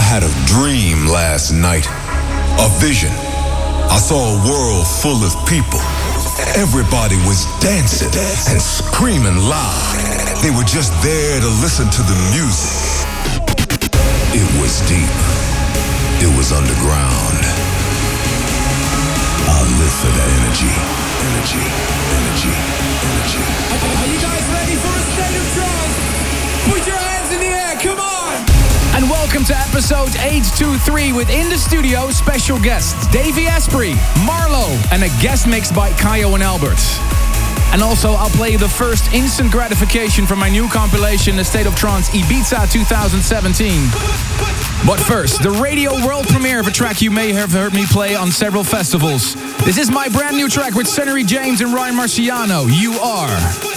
had a dream last night, a vision. I saw a world full of people. Everybody was dancing and screaming loud. They were just there to listen to the music. It was deep. It was underground. I live for that energy. Energy, energy, energy. Are you guys ready for a state of trance? Put your hands in the air, come on! And welcome to episode 823 with in the studio special guests Davey Asprey, Marlo, and a guest mix by Kayo and Albert. And also I'll play the first instant gratification from my new compilation, The State of Trance Ibiza 2017. But first, the radio world premiere of a track you may have heard me play on several festivals. This is my brand new track with Sunnery James and Ryan Marciano, You Are.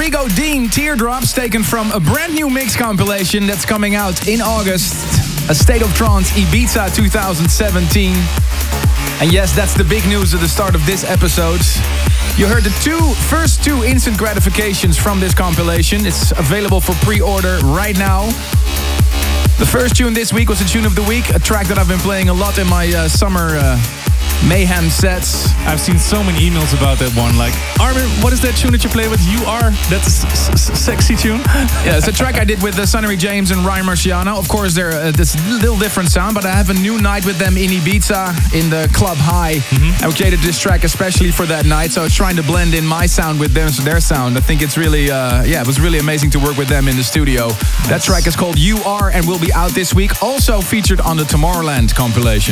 Rodrigo Dean, Teardrops, taken from a brand new mix compilation that's coming out in August. A State of Trance Ibiza 2017. And yes, that's the big news at the start of this episode. You heard the first two instant gratifications from this compilation. It's available for pre-order right now. The first tune this week was the tune of the week, a track that I've been playing a lot in my summer mayhem sets. I've seen so many emails about that one. Like, Armin, what is that tune that you play with? You Are? That's a sexy tune. Yeah, it's a track I did with Sonny James and Ryan Marciano. Of course, they're this little different sound, but I have a new night with them in Ibiza in the Club High. I created this track especially for that night, so I was trying to blend in my sound with their sound. I think it's really, it was really amazing to work with them in the studio. That track is called You Are and will be out this week. Also featured on the Tomorrowland compilation.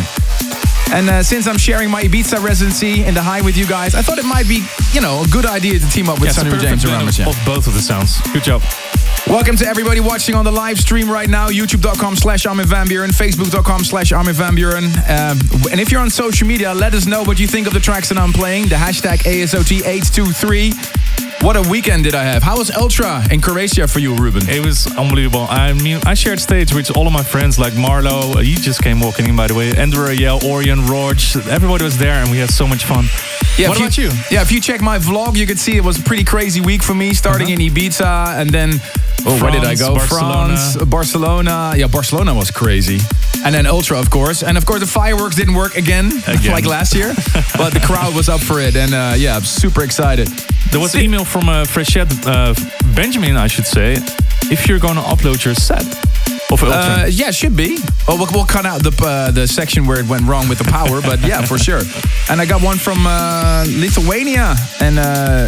And since I'm sharing my Ibiza residency in the High with you guys, I thought it might be, a good idea to team up with Sonny James and Ryan Marciano. Of both of the sounds. Good job. Welcome to everybody watching on the live stream right now. YouTube.com/Armin van Buuren, Facebook.com/Armin van Buuren. And if you're on social media, let us know what you think of the tracks that I'm playing. The hashtag ASOT823. What a weekend did I have. How was Ultra in Croatia for you, Ruben? It was unbelievable. I mean, I shared stage with all of my friends, like Marlo. He just came walking in, by the way. Andrew Rayel, Orion, Rog. Everybody was there and we had so much fun. Yeah, what about you? Yeah, if you check my vlog, you could see it was a pretty crazy week for me, starting in Ibiza and then... France, where did I go? Barcelona. France, Barcelona. Yeah, Barcelona was crazy. And then Ultra, of course. And of course, the fireworks didn't work again. Like last year. But the crowd was up for it. And I'm super excited. There was an email from Frechette, Benjamin, I should say, if you're going to upload your set of Ultra. Yeah, should be. Well, we'll cut out the section where it went wrong with the power, but yeah, for sure. And I got one from Lithuania and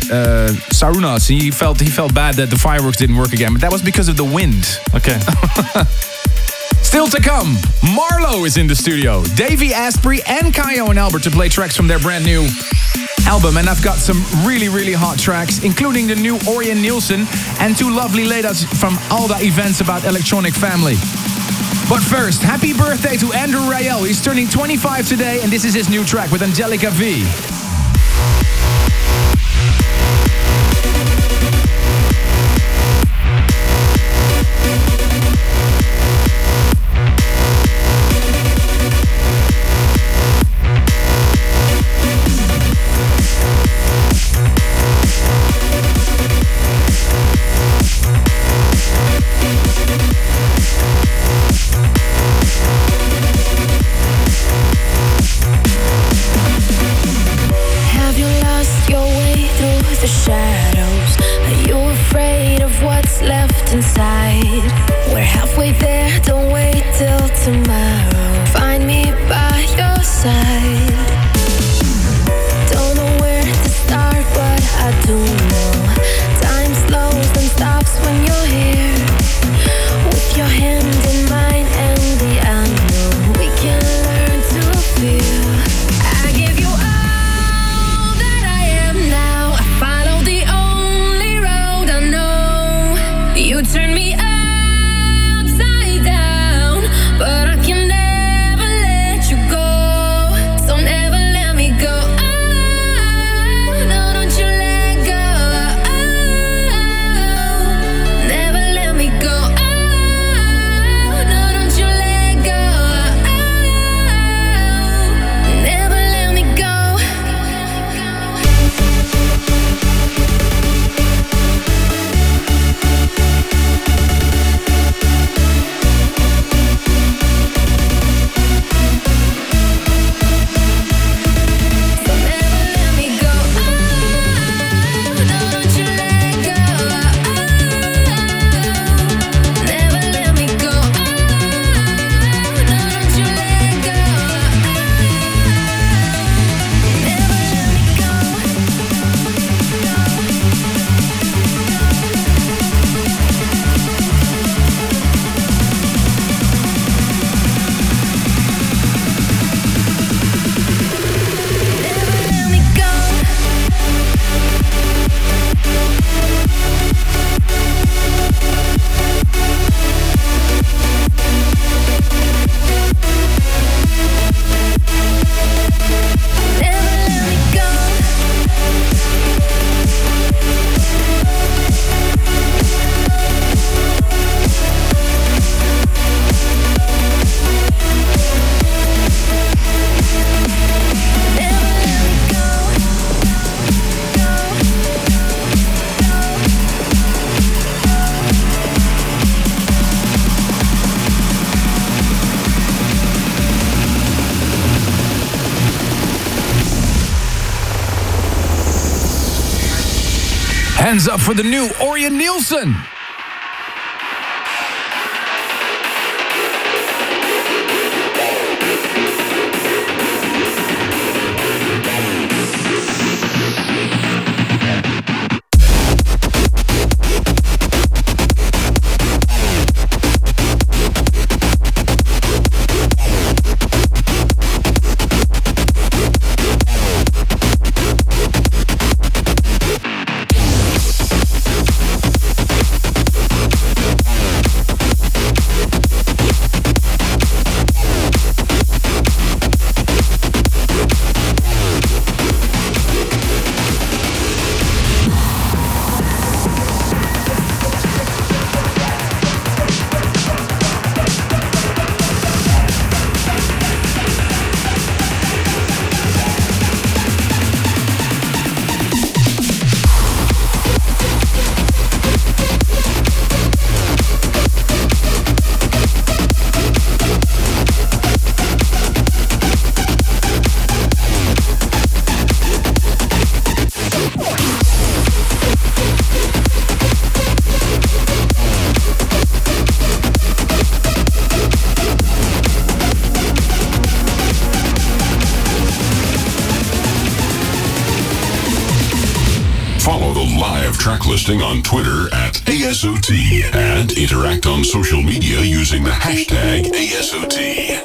Sarunas. He felt bad that the fireworks didn't work again, but that was because of the wind. Okay. Still to come, Marlo is in the studio. Davey Asprey and Kayo and Albert to play tracks from their brand new album. And I've got some really, really hot tracks, including the new Orion Nielsen and two lovely ladies from Alda Events about Electronic Family. But first, happy birthday to Andrew Rayel. He's turning 25 today, and this is his new track with Angelica V. Hands up for the new Orjan Nilsen. Follow the live track listing on Twitter at ASOT and interact on social media using the hashtag ASOT.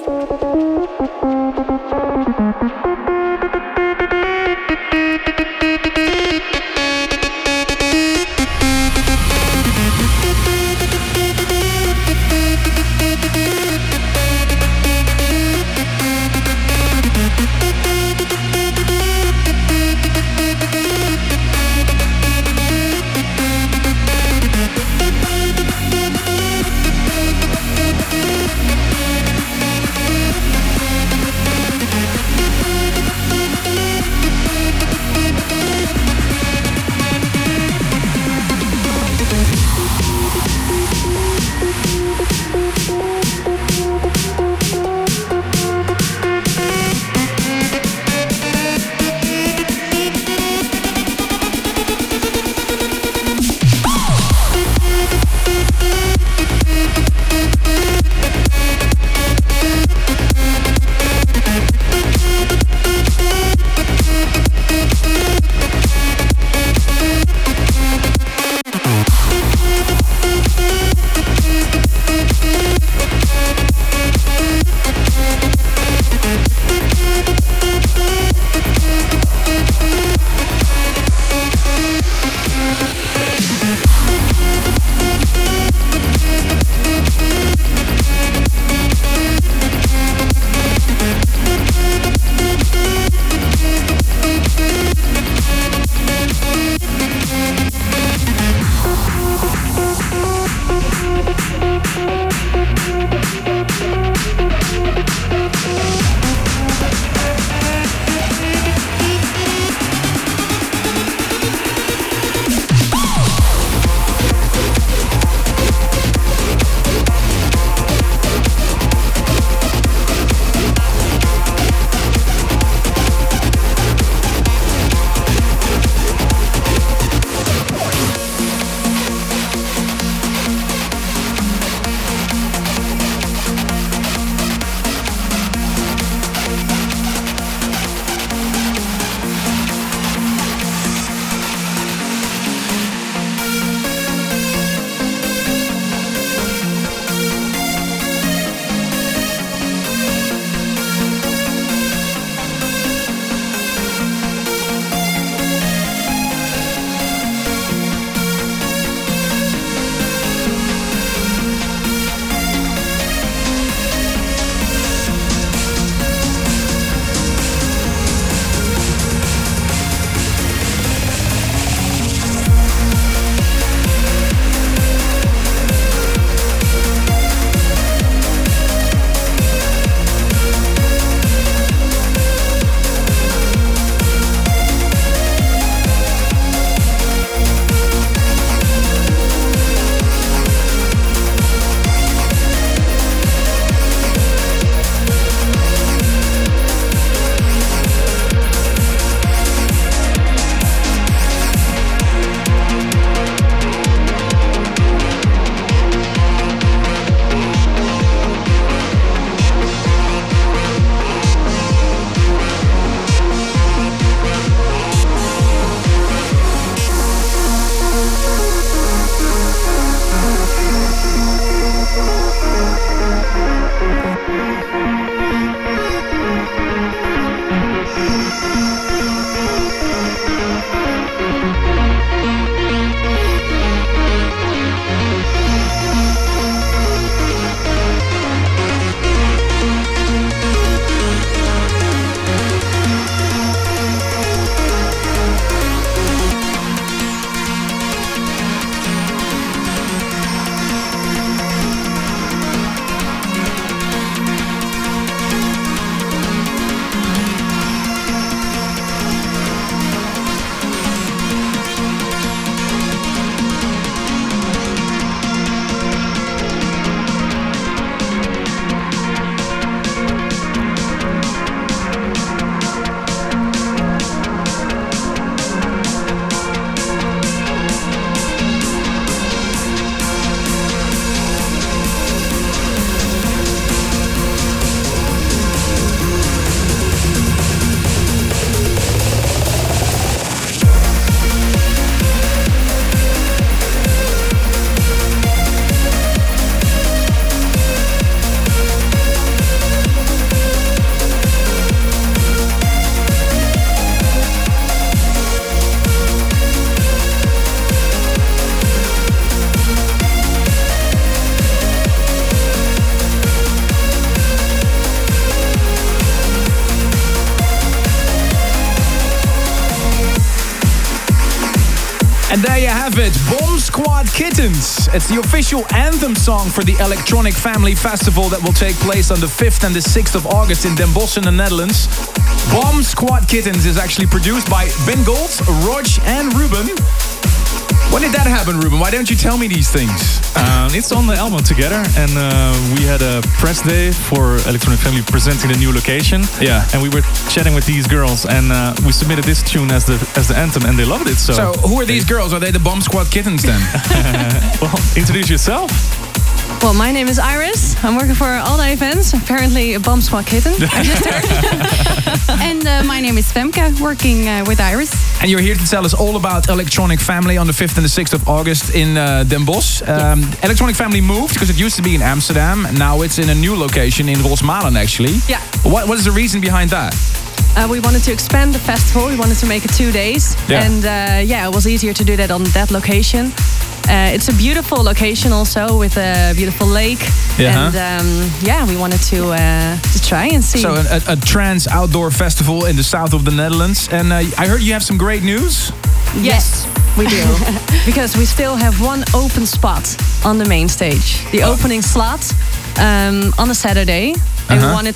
there you have it, Bomb Squad Kittens. It's the official anthem song for the Electronic Family Festival that will take place on the 5th and the 6th of August in Den Bosch in the Netherlands. Bomb Squad Kittens is actually produced by Ben Gold, Rog and Ruben. When did that happen, Ruben? Why don't you tell me these things? It's on the album together, and we had a press day for Electronic Family presenting the new location. Yeah. And we were chatting with these girls, and we submitted this tune as the anthem, and they loved it. So who are these girls? Are they the Bomb Squad Kittens then? Well, introduce yourself. Well, my name is Iris. I'm working for Alda Events, apparently a Bomb Squad Kitten, I just heard. And my name is Femke, working with Iris. And you're here to tell us all about Electronic Family on the 5th and the 6th of August in Den Bosch. Electronic Family moved because it used to be in Amsterdam. Now it's in a new location in Rosmalen, actually. Yeah. What is the reason behind that? We wanted to expand the festival. We wanted to make it 2 days. Yeah. And it was easier to do that on that location. It's a beautiful location also with a beautiful lake. Yeah. And we wanted to try and see. So a trance outdoor festival in the south of the Netherlands. And I heard you have some great news. Yes, we do. Because we still have one open spot on the main stage. The opening slot on a Saturday. And we wanted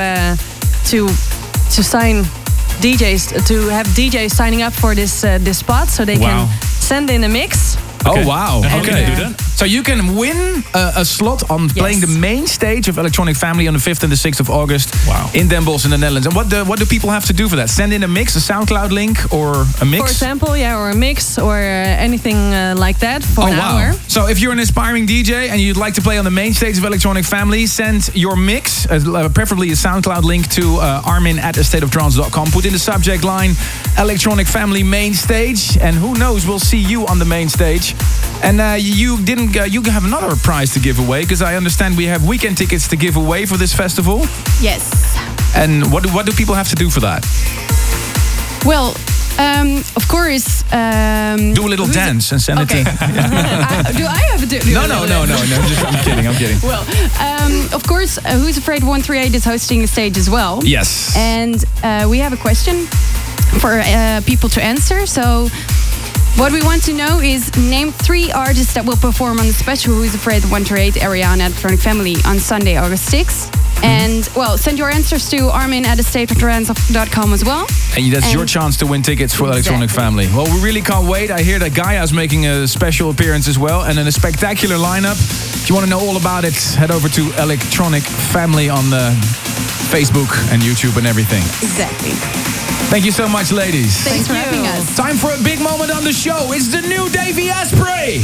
to sign DJs, to have DJs signing up for this spot so they can send in a mix. Okay. Oh, wow. Okay. Do that. So you can win a slot on playing the main stage of Electronic Family on the 5th and the 6th of August in Den Bosch in the Netherlands. And what do people have to do for that? Send in a mix, a SoundCloud link or a mix? For example, or a mix or anything like that for an hour. So if you're an aspiring DJ and you'd like to play on the main stage of Electronic Family, send your mix, preferably a SoundCloud link to armin@astateoftrance.com. Put in the subject line Electronic Family main stage, and who knows, we'll see you on the main stage. And you have another prize to give away, because I understand we have weekend tickets to give away for this festival. Yes. And what do people have to do for that? Well, of course. Do a little dance and send it to. Do I have to do? No. I'm kidding. Well, of course, Who's Afraid 138 is hosting a stage as well. Yes. And we have a question for people to answer. So. What we want to know is name 3 artists that will perform on the special Who's Afraid 138 area on Electronic Family on Sunday, August 6th. And, send your answers to armin@astateoftrance.com as well. And that's your chance to win tickets for Electronic Family. Well, we really can't wait. I hear that Gaia's making a special appearance as well, and then a spectacular lineup. If you want to know all about it, head over to Electronic Family on Facebook and YouTube and everything. Exactly. Thank you so much, ladies. Thanks for having us. Time for a big moment on the show. It's the new Davey Asprey.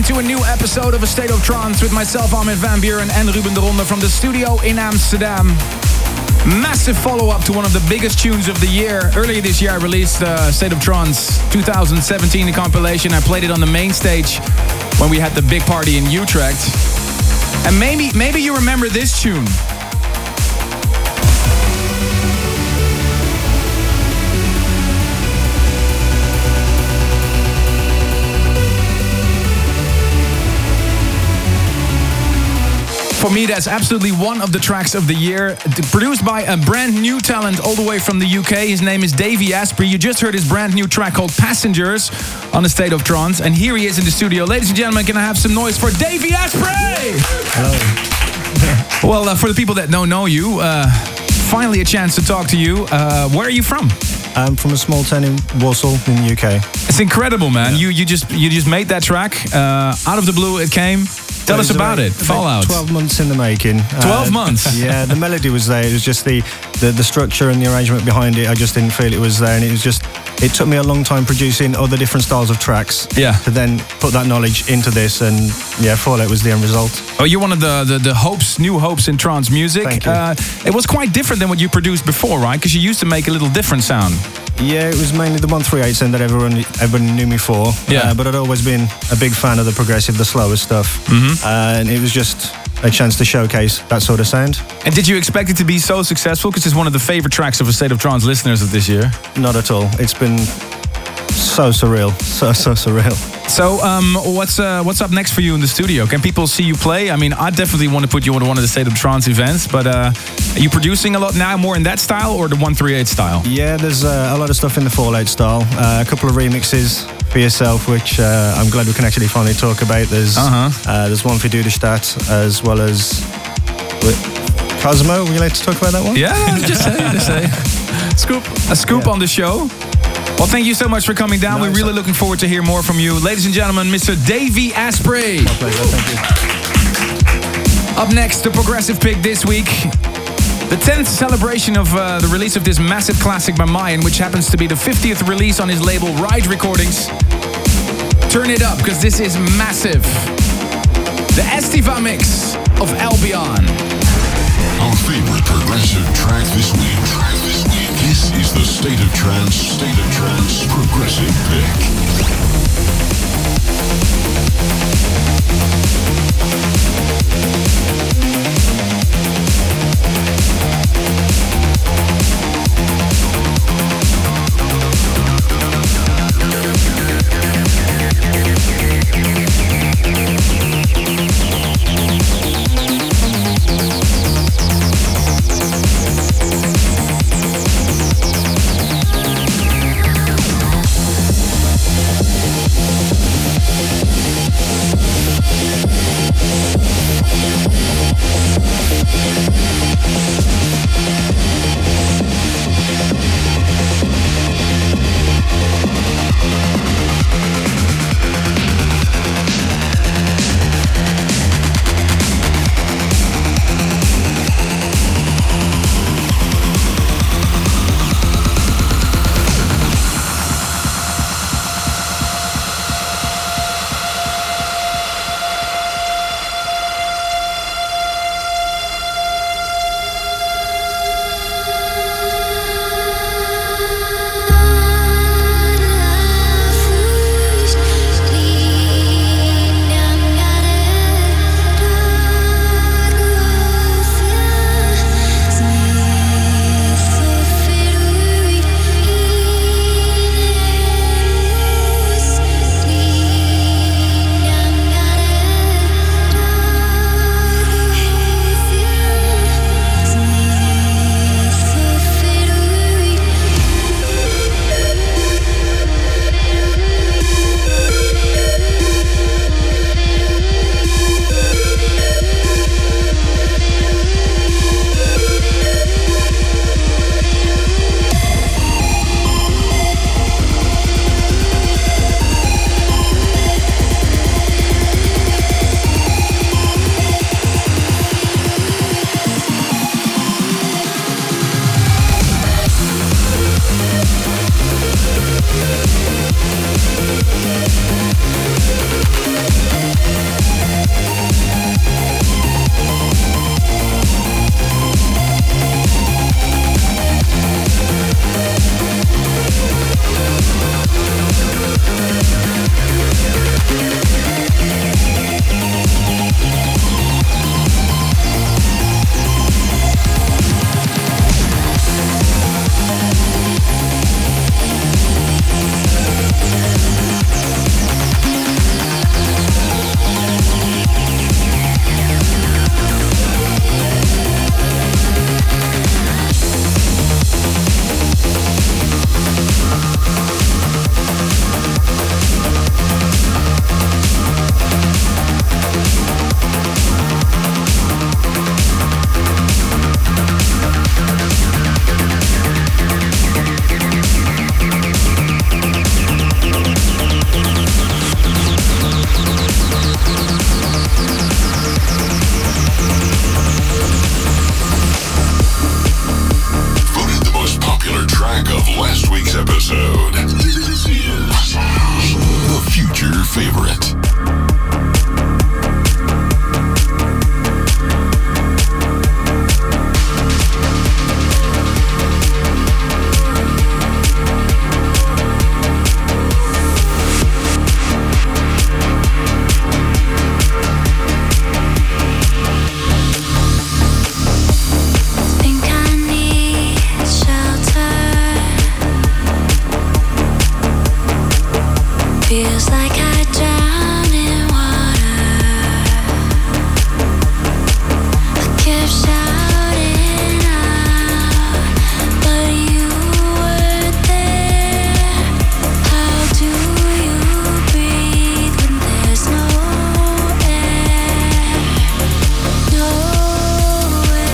to a new episode of A State of Trance with myself, Armin van Buuren, and Ruben de Ronde from the studio in Amsterdam. Massive follow-up to one of the biggest tunes of the year. Earlier this year I released State of Trance 2017, the compilation. I played it on the main stage when we had the big party in Utrecht. And maybe you remember this tune. For me, that's absolutely one of the tracks of the year. Produced by a brand new talent all the way from the UK. His name is Davey Asprey. You just heard his brand new track called Passengers on A State of Trance. And here he is in the studio. Ladies and gentlemen, can I have some noise for Davey Asprey? Hello. Well, for the people that don't know you, finally a chance to talk to you. Where are you from? I'm from a small town in Warsaw in the UK. It's incredible, man. Yeah. You just made that track. Out of the blue it came. Tell us about it. Fallout. 12 months in the making. 12 months? Yeah, the melody was there. It was just the structure and the arrangement behind it. I just didn't feel it was there. And it took me a long time producing other different styles of tracks. Yeah. To then put that knowledge into this. And yeah, Fallout was the end result. Oh, you're one of the new hopes in trance music. Thank you. It was quite different than what you produced before, right? Because you used to make a little different sound. Yeah, it was mainly the 138 sound that everyone knew me for. Yeah. But I'd always been a big fan of the progressive, the slower stuff. Mm-hmm. And it was just a chance to showcase that sort of sound. And did you expect it to be so successful? Because it's one of the favorite tracks of A State of Trance listeners of this year. Not at all. It's been so surreal. So surreal. So, what's up next for you in the studio? Can people see you play? I mean, I definitely want to put you on one of the State of Trance events, but are you producing a lot now, more in that style or the 138 style? Yeah, there's a lot of stuff in the Fallout style. A couple of remixes for yourself, which I'm glad we can actually finally talk about. There's one for Dudestadt, as well as Cosmo. Would you like to talk about that one? Yeah, just say. A scoop on the show. Well, thank you so much for coming down. We're really looking forward to hear more from you. Ladies and gentlemen, Mr. Davey Asprey. My pleasure, thank you. Up next, the progressive pick this week. The 10th celebration of the release of this massive classic by Mayan, which happens to be the 50th release on his label Ride Recordings. Turn it up, because this is massive. The Estiva mix of Albion. Our favorite progressive track this week. This is the State of Trance progressive pick. favorite. Feels like I drown in water. I kept shouting out, but you weren't there. How do you breathe when there's no air? Nowhere.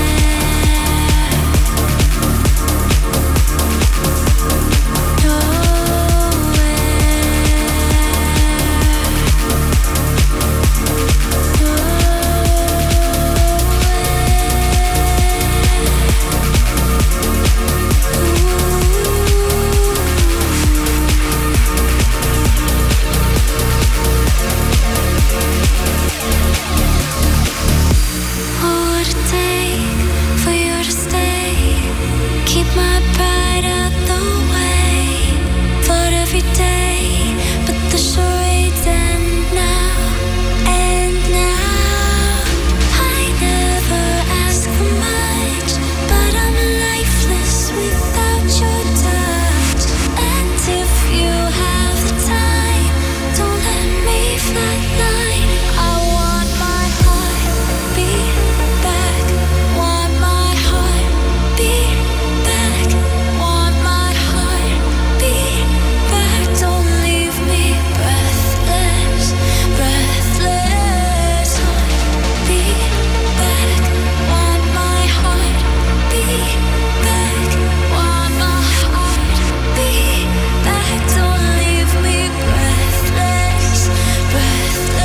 What would it take for you to stay? Keep my pride out the way. Fought every day, but the charades end now. And now I never ask for much, but I'm lifeless without your touch. And if you have the time, don't let me flatline. I want my heartbeat back. Want my heartbeat back. Want my heartbeat back. Don't leave me breathless, breathless. Heartbeat back. Want my heartbeat back. Want my heartbeat back. Don't leave me breathless, breathless.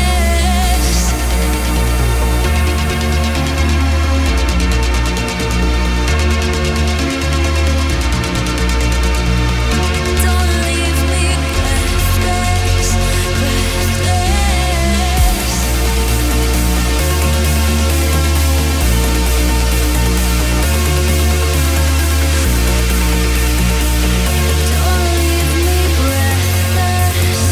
Don't leave me breathless, breathless. Don't leave me breathless,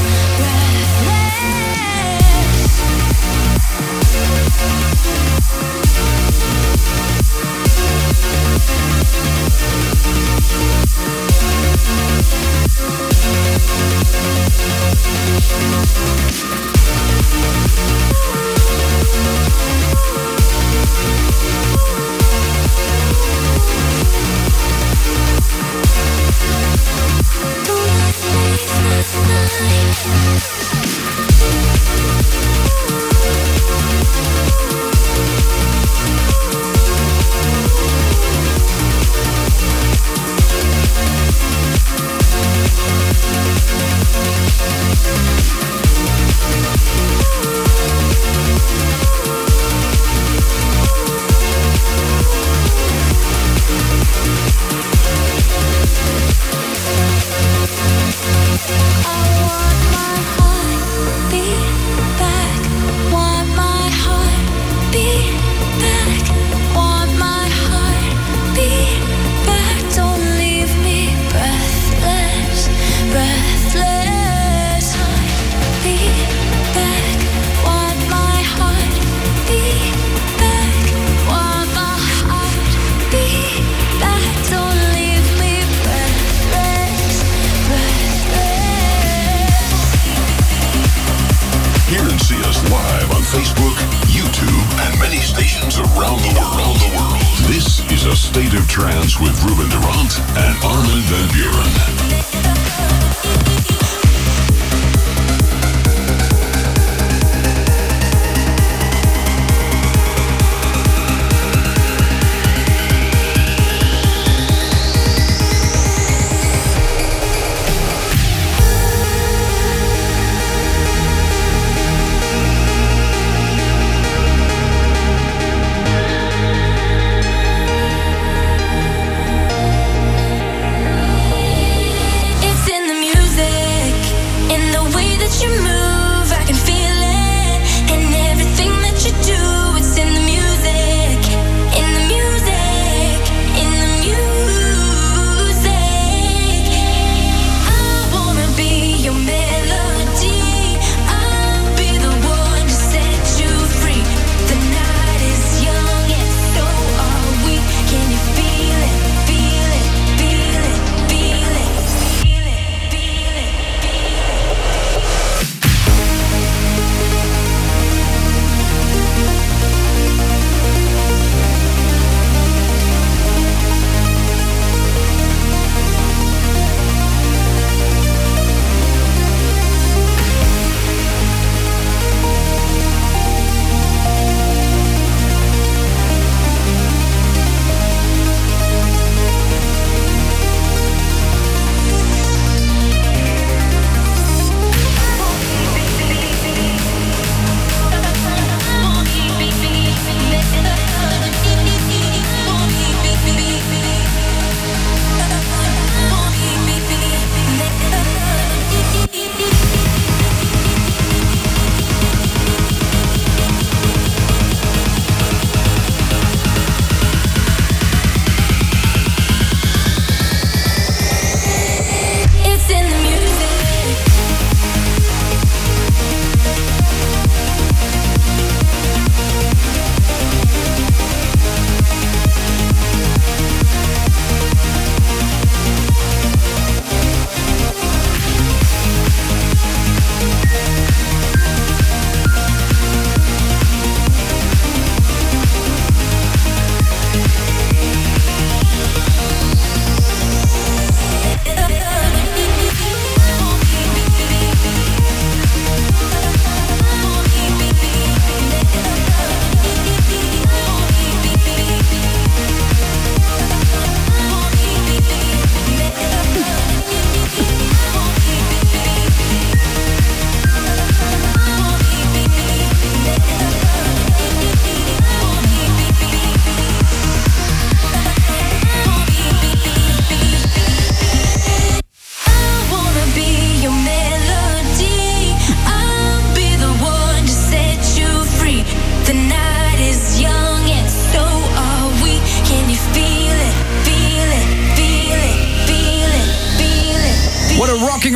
Facebook, YouTube, and many stations around the world. This is A State of Trance with Ruben Durant and Armin van Buren.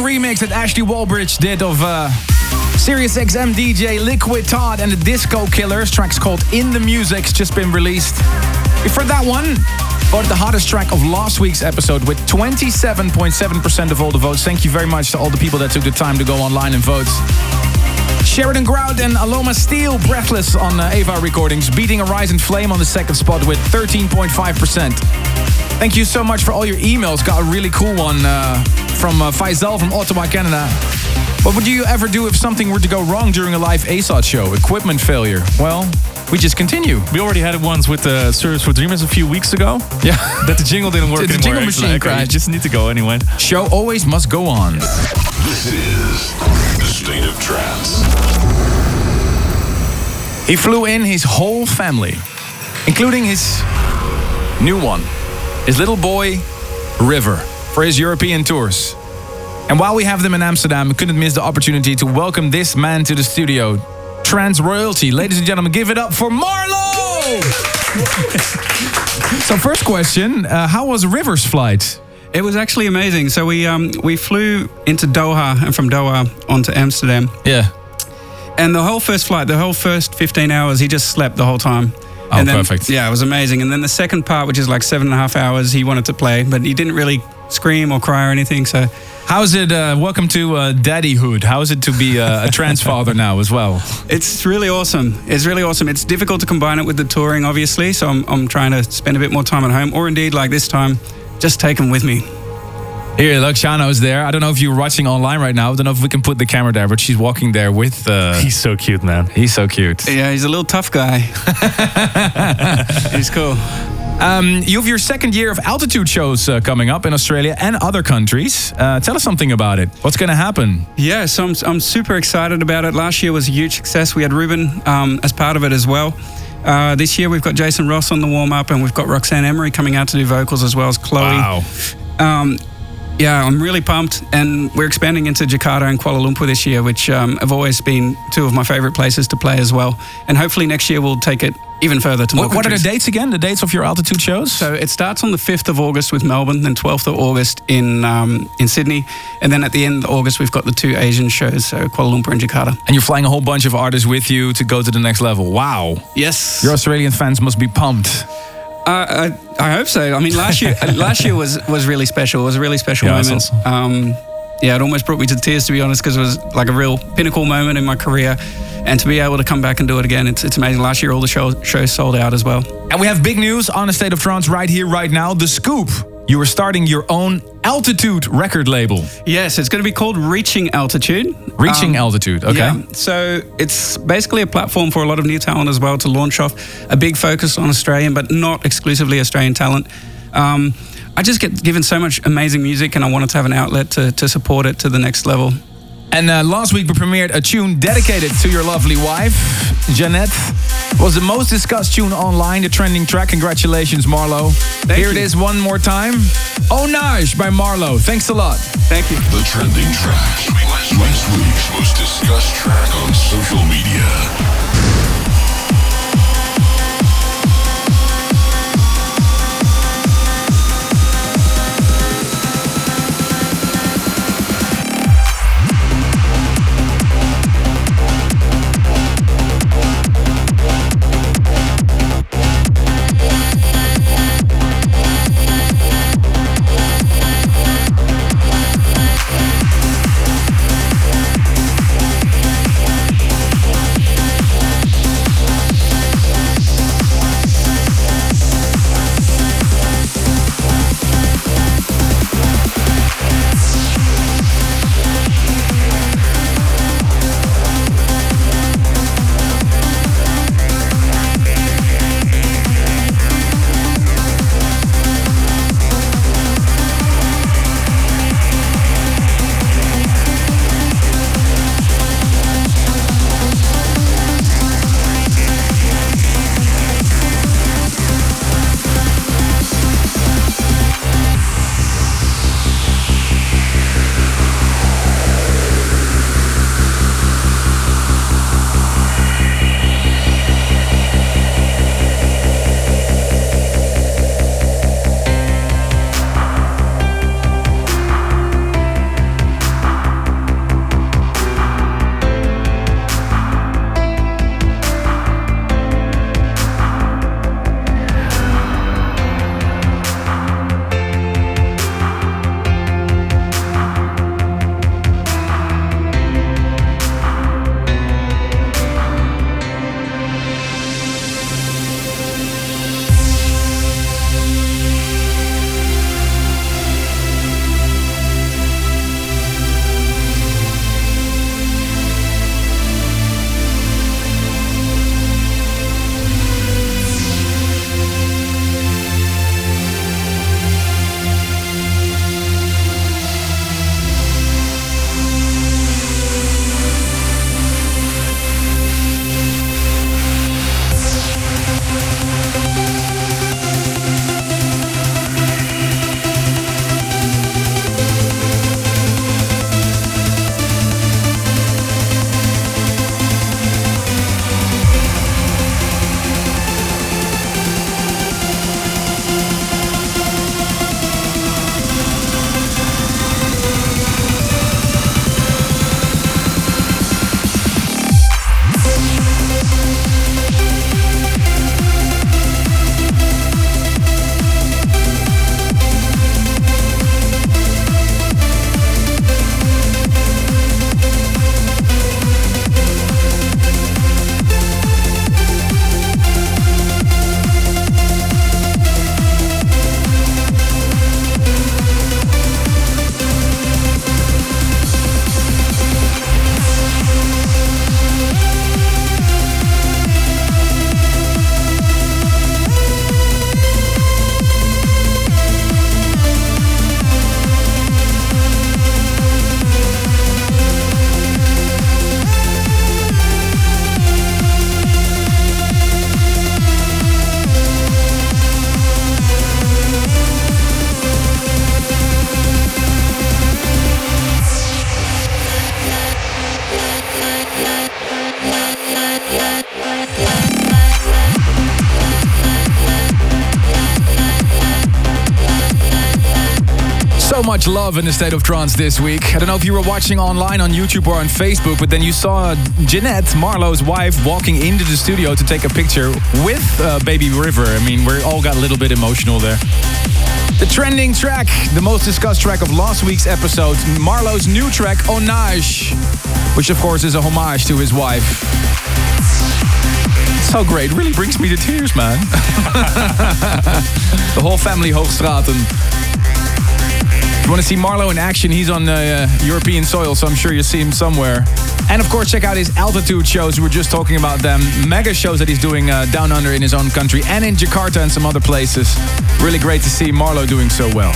remix that Ashley Walbridge did of Sirius XM DJ Liquid Todd and the Disco Killers. Track's called In the Music's just been released. For that one, voted the hottest track of last week's episode with 27.7% of all the votes. Thank you very much to all the people that took the time to go online and vote. Sheridan Grout and Aloma Steel, Breathless on Ava Recordings, beating Arise and Flame on the second spot with 13.5%. Thank you so much for all your emails. Got a really cool one from Faisal from Ottawa, Canada. What would you ever do if something were to go wrong during a live ASOT show? Equipment failure. Well, we just continue. We already had it once with the Service for Dreamers a few weeks ago. Yeah. That the jingle didn't work the anymore. Jingle machine crashed. You just need to go anyway. Show always must go on. This is The State of Trance. He flew in his whole family, including his new one, his little boy, River, for his European tours. And while we have them in Amsterdam, we couldn't miss the opportunity to welcome this man to the studio. Trance royalty. Ladies and gentlemen, give it up for Marlo! So first question, how was River's flight? It was actually amazing. So we flew into Doha and from Doha onto Amsterdam. Yeah. And the whole first flight, the whole first 15 hours, he just slept the whole time. Oh, and then, perfect. Yeah, it was amazing. And then the second part, which is like 7.5 hours, he wanted to play, but he didn't really scream or cry or anything. So, how's it? Welcome to daddyhood. How is it to be a trance father now as well? It's really awesome. It's really awesome. It's difficult to combine it with the touring, obviously. So I'm trying to spend a bit more time at home, or indeed, like this time, just take him with me. Here, look, Shano's there. I don't know if you're watching online right now. I don't know if we can put the camera there, but she's walking there with... He's so cute, man. He's so cute. Yeah, he's a little tough guy. He's cool. You have your second year of altitude shows coming up in Australia and other countries. Tell us something about it. What's going to happen? Yeah, so I'm super excited about it. Last year was a huge success. We had Ruben as part of it as well. This year we've got Jason Ross on the warm-up, and we've got Roxanne Emery coming out to do vocals as well as Chloe. Wow. Yeah, I'm really pumped, and we're expanding into Jakarta and Kuala Lumpur this year, which have always been two of my favorite places to play as well. And hopefully next year we'll take it even further to more What are the countries. dates again? The dates of your altitude shows? So it starts on the 5th of August with Melbourne, then 12th of August in Sydney, and then at the end of August we've got the two Asian shows, so Kuala Lumpur and Jakarta. And you're flying a whole bunch of artists with you to go to the next level. Wow. Yes. Your Australian fans must be pumped. I hope so. I mean, last year was really special. It was a really special moment. Awesome. Yeah, it almost brought me to tears, to be honest, because it was like a real pinnacle moment in my career. And to be able to come back and do it again, it's amazing. Last year, all the shows sold out as well. And we have big news on A State of Trance right here, right now. The Scoop. You are starting your own altitude record label. Yes, it's going to be called Reaching Altitude. Reaching Altitude, okay. Yeah, so it's basically a platform for a lot of new talent as well to launch off. A big focus on Australian, but not exclusively Australian talent. I just get given so much amazing music, and I wanted to have an outlet to support it to the next level. And last week we premiered a tune dedicated to your lovely wife, Jeanette. It was the most discussed tune online, the trending track. Congratulations, Marlo. Here it is one more time. Onage by Marlo. Thanks a lot. Thank you. The trending track. Last week's most discussed track on social media. So much love in the State of Trance this week. I don't know if you were watching online on YouTube or on Facebook, but then you saw Jeanette, Marlo's wife, walking into the studio to take a picture with Baby River. I mean, we all got a little bit emotional there. The trending track, the most discussed track of last week's episode, Marlo's new track, Onage, which of course is a homage to his wife. So great, really brings me to tears, man. The whole family Hoogstraten. If you want to see Marlo in action, he's on European soil, so I'm sure you'll see him somewhere. And of course, check out his altitude shows. We were just talking about them. Mega shows that he's doing down under in his own country and in Jakarta and some other places. Really great to see Marlo doing so well.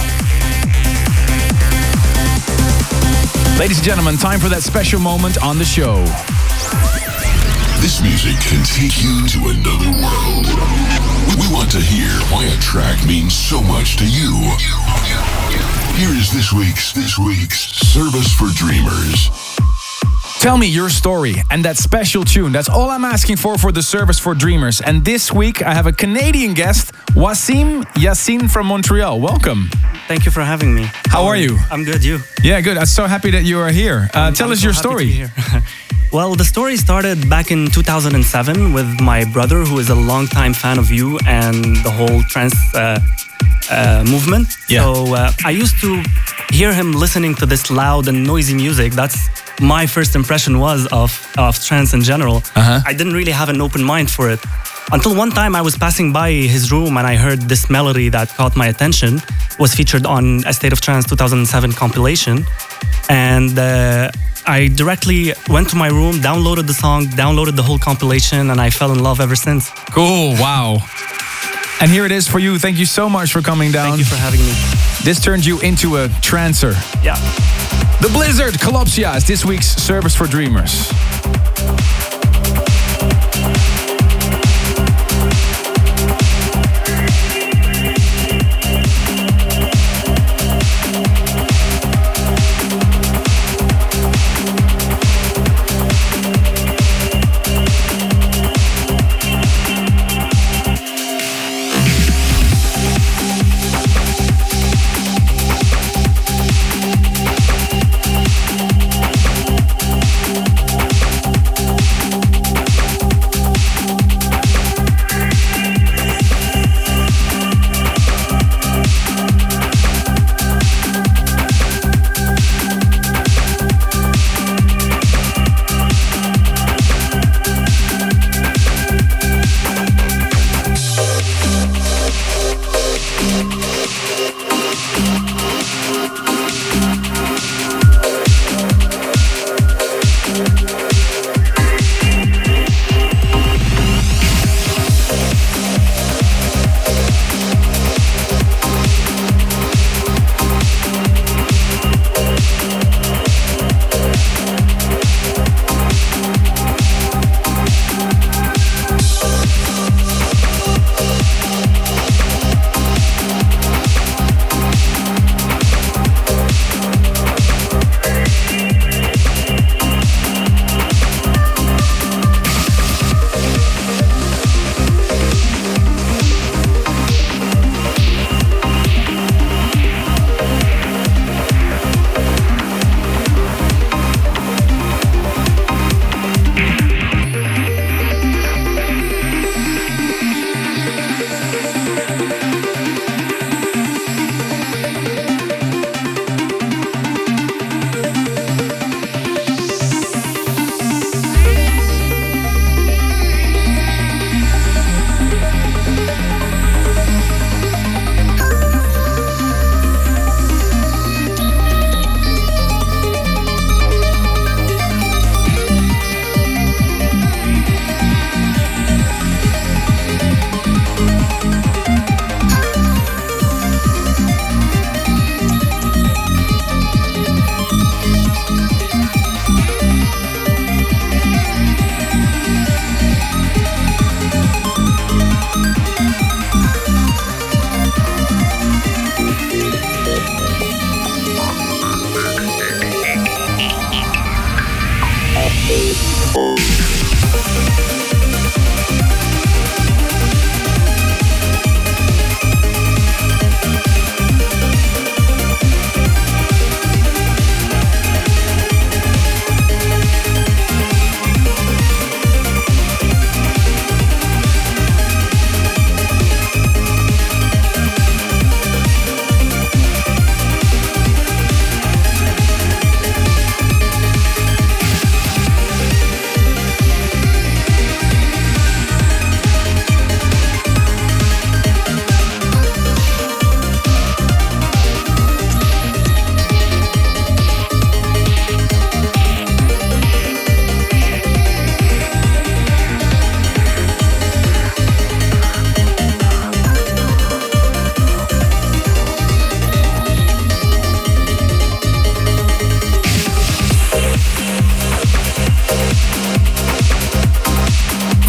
Ladies and gentlemen, time for that special moment on the show. This music can take you to another world. We want to hear why a track means so much to you. Here is this week's Service for Dreamers. Tell me your story and that special tune. That's all I'm asking for the Service for Dreamers. And this week I have a Canadian guest, Wasim Yassine from Montreal. Welcome. Thank you for having me. How are you? I'm good, you? Yeah, good. I'm so happy that you are here. Tell us your story. Well, the story started back in 2007 with my brother, who is a longtime fan of you and the whole trance movement. Yeah. So I used to hear him listening to this loud and noisy music. That's my first impression was of trance in general. Uh-huh. I didn't really have an open mind for it. Until one time I was passing by his room and I heard this melody that caught my attention. It was featured on A State of Trance 2007 compilation. And I directly went to my room, downloaded the song, downloaded the whole compilation, and I fell in love ever since. Cool, wow. And here it is for you. Thank you so much for coming down. Thank you for having me. This turned you into a trancer. Yeah. The Blizzard, Collapsia is this week's Service for Dreamers.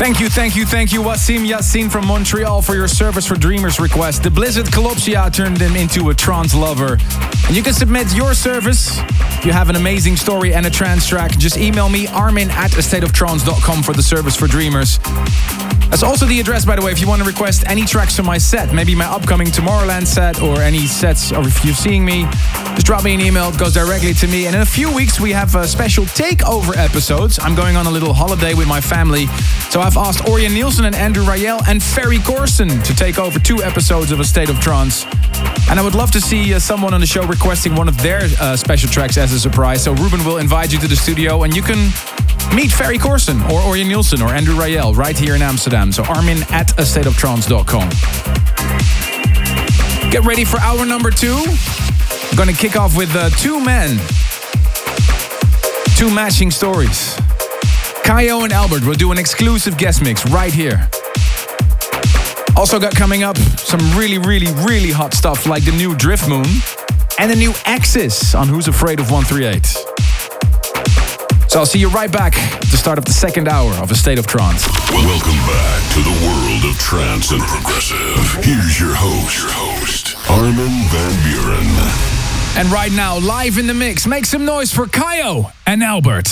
Thank you, Wassim Yassin from Montreal for your Service for Dreamers request. The Blizzard Collopsia turned him into a trance lover. And you can submit your service. If you have an amazing story and a trance track, just email me, armin@astateoftrance.com for the Service for Dreamers. That's also the address, by the way, if you want to request any tracks from my set, maybe my upcoming Tomorrowland set or any sets, or if you're seeing me, just drop me an email. It goes directly to me. And in a few weeks, we have special takeover episodes. I'm going on a little holiday with my family. So I've asked Orjan Nilsen and Andrew Rayel and Ferry Corsten to take over 2 episodes of A State of Trance. And I would love to see someone on the show requesting one of their special tracks as a surprise. So Ruben will invite you to the studio and you can meet Ferry Corsten or Orjan Nilsen or Andrew Rayel right here in Amsterdam. So armin@astateoftrance.com. Get ready for hour number 2. I'm going to kick off with 2 men. 2 matching stories. Kayo and Albert will do an exclusive guest mix right here. Also got coming up some really hot stuff like the new Drift Moon and the new Axis on Who's Afraid of 138. So I'll see you right back at the start of the second hour of A State of Trance. Welcome back to the world of trance and progressive. Here's your host, Armin van Buuren. And right now, live in the mix, make some noise for Kayo and Albert.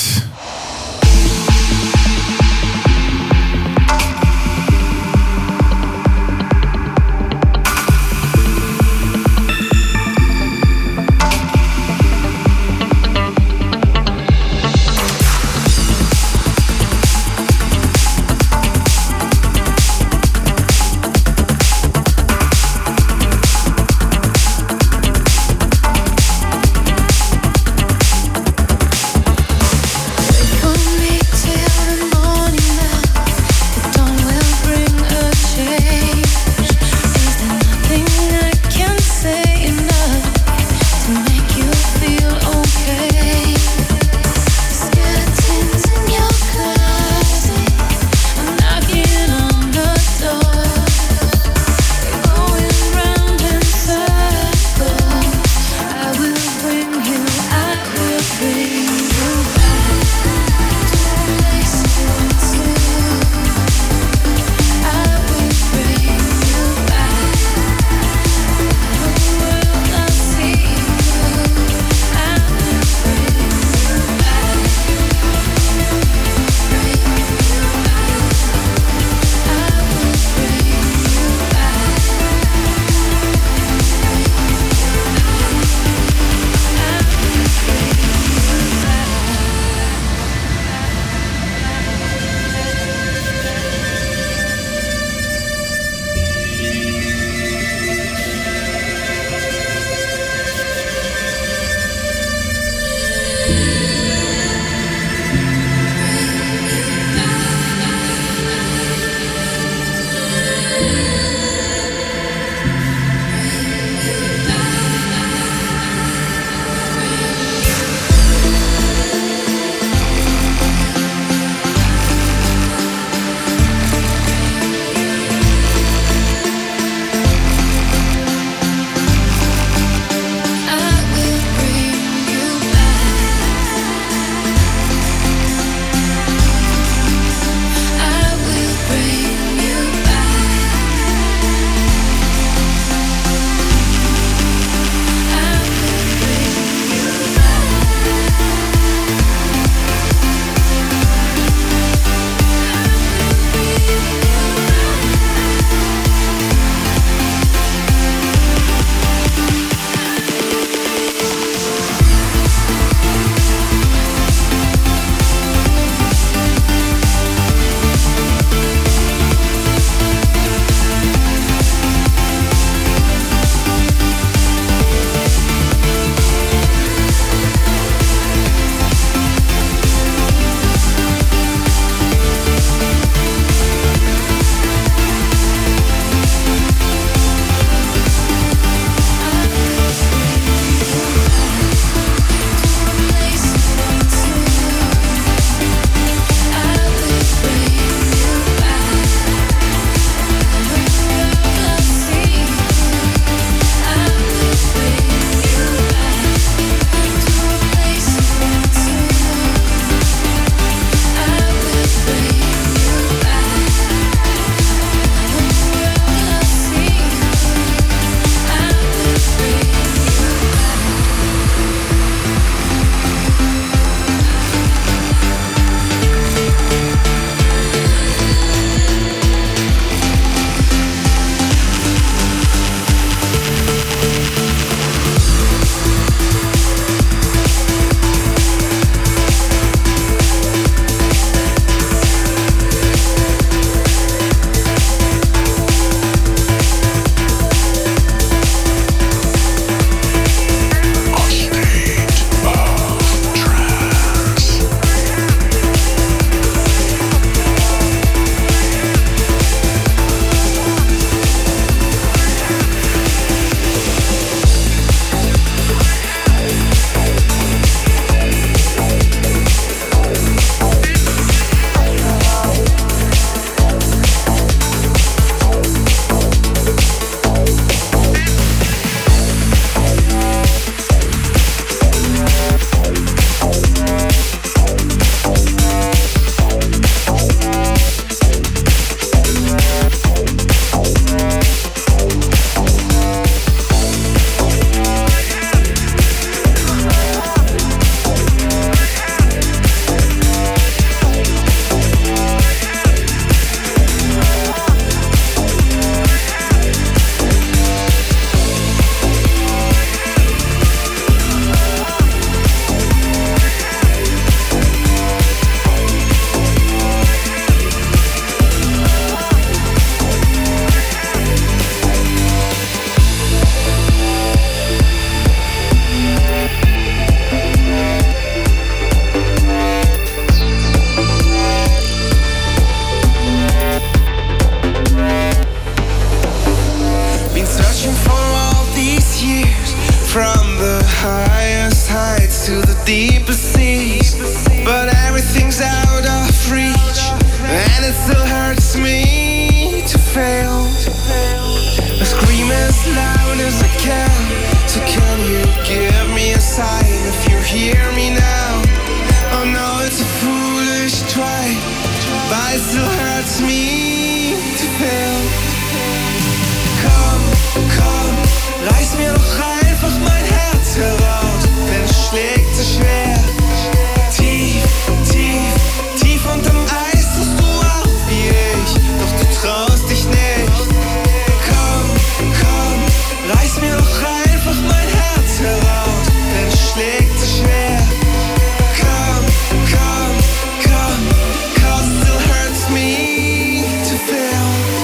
Watching for all these years, from the highest heights to the deepest seas. But everything's out of reach, and it still hurts me to fail. I scream as loud as I can, so can you give me a sign if you hear me now? Oh no, it's a foolish try, but it still hurts me to fail. Komm, komm, reiß mir doch einfach mein Herz heraus, denn es schlägt so schwer. Tief, tief, tief unterm Eis tust du auch wie ich, doch du traust dich nicht. Komm, komm, reiß mir doch einfach mein Herz heraus, denn es schlägt so schwer. Komm, komm, komm, 'cause it still hurts me to fail.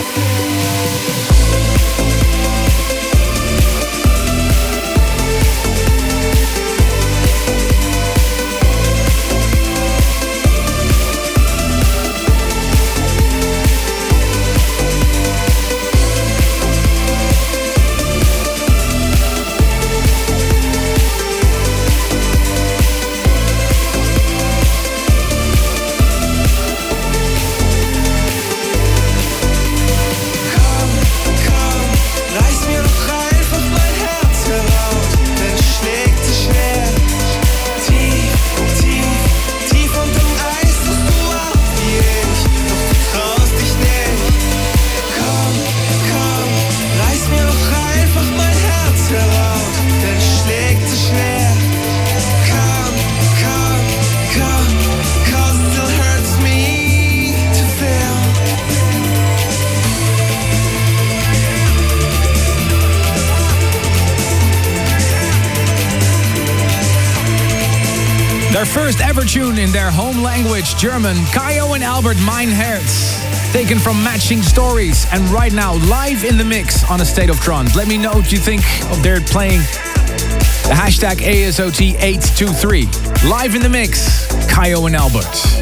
Their first ever tune in their home language, German, Kayo and Albert, Mein Herz. Taken from Matching Stories, and right now, live in the mix on A State of Trance. Let me know what you think of their playing. The hashtag ASOT823. Live in the mix, Kayo and Albert.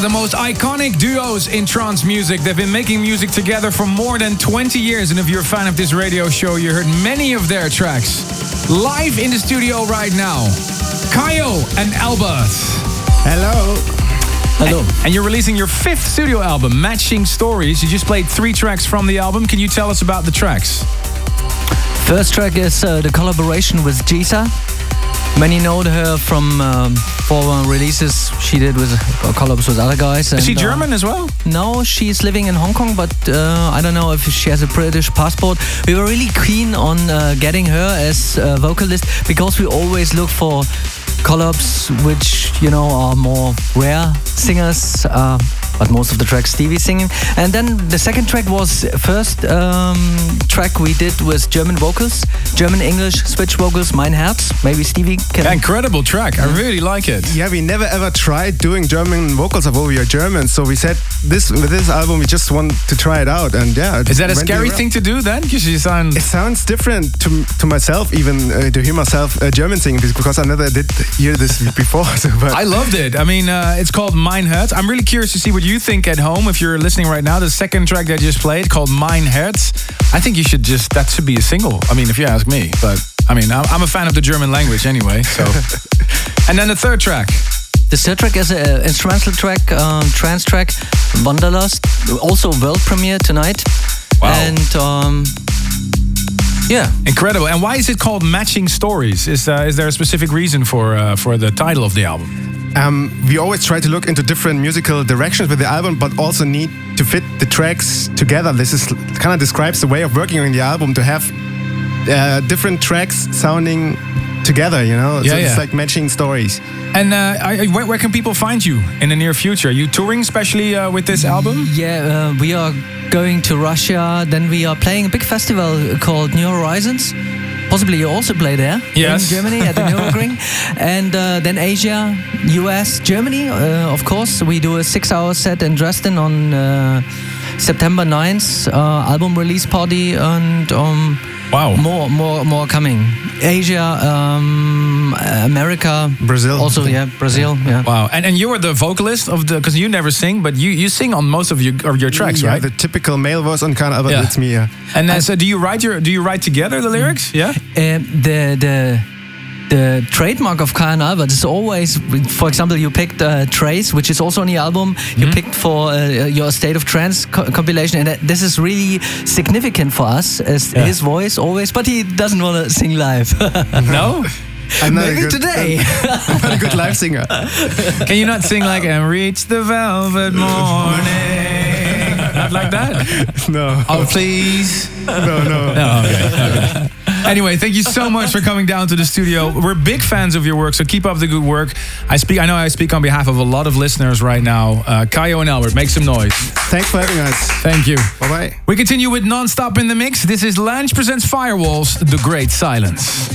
the most iconic duos in trance music. They've been making music together for more than 20 years. And if you're a fan of this radio show, you heard many of their tracks. Live in the studio right now, Kayo and Albert. Hello. Hello. And you're releasing your 5th studio album, Matching Stories. You just played 3 tracks from the album. Can you tell us about the tracks? First track is the collaboration with Gisa. Many know her from former releases she did with collabs with other guys. Is she German as well? No, she's living in Hong Kong, but I don't know if she has a British passport. We were really keen on getting her as a vocalist because we always look for collabs which, you know, are more rare singers. But most of the tracks Stevie singing. And then the second track was first track we did with German vocals, German-English switch vocals, Mein Herz. Maybe Stevie can... Incredible track. I really like it. Yeah, we never ever tried doing German vocals, although we are German. So we said with this album we just want to try it out. And yeah. Is that a scary thing to do then? Because you sound... It sounds different to myself, even to hear myself German singing, because I never did hear this before. So, but I loved it. I mean, it's called Mein Herz. I'm really curious to see what you think at home if you're listening right now. The second track that I just played called Mein Herz. I think you should that should be a single. I mean, if you ask me. But I mean, I'm a fan of the German language anyway. So, and then the third track. The third track is an instrumental track, trance track, Wanderlust. Also world premiere tonight. Wow. And yeah, incredible. And why is it called Matching Stories? Is there a specific reason for the title of the album? We always try to look into different musical directions with the album, but also need to fit the tracks together. This is kind of describes the way of working on the album, to have different tracks sounding together, you know? So it's like matching stories. And where can people find you in the near future? Are you touring especially with this album? Yeah, we are going to Russia. Then we are playing a big festival called New Horizons. Possibly you also play there, yes, in Germany at the Nürburgring. And then Asia, US, Germany, of course. We do a 6-hour set in Dresden on September 9th, album release party, and wow, more coming. Asia, America, Brazil. Also, yeah, Brazil. Yeah. Wow, and you were the vocalist of the, because you never sing, but you sing on most of your tracks, yeah, right? The typical male voice on kind of, it's me. Yeah. And so do you write together the lyrics? Yeah. The trademark of Kai and Albert is always, for example, you picked Trace, which is also on the album. You picked for your State of Trance compilation, and this is really significant for us as his voice always. But he doesn't want to sing live. No. Maybe today. I'm not a good live singer. Can you not sing like "And reach the velvet morning"? Not like that. No. Oh please. No. Okay. Anyway, thank you so much for coming down to the studio. We're big fans of your work, so keep up the good work. I know I speak on behalf of a lot of listeners right now. Kayo and Albert, make some noise. Thanks for having us. Thank you. Bye-bye. We continue with Non-Stop in the Mix. This is Lange presents Firewalls, The Great Silence.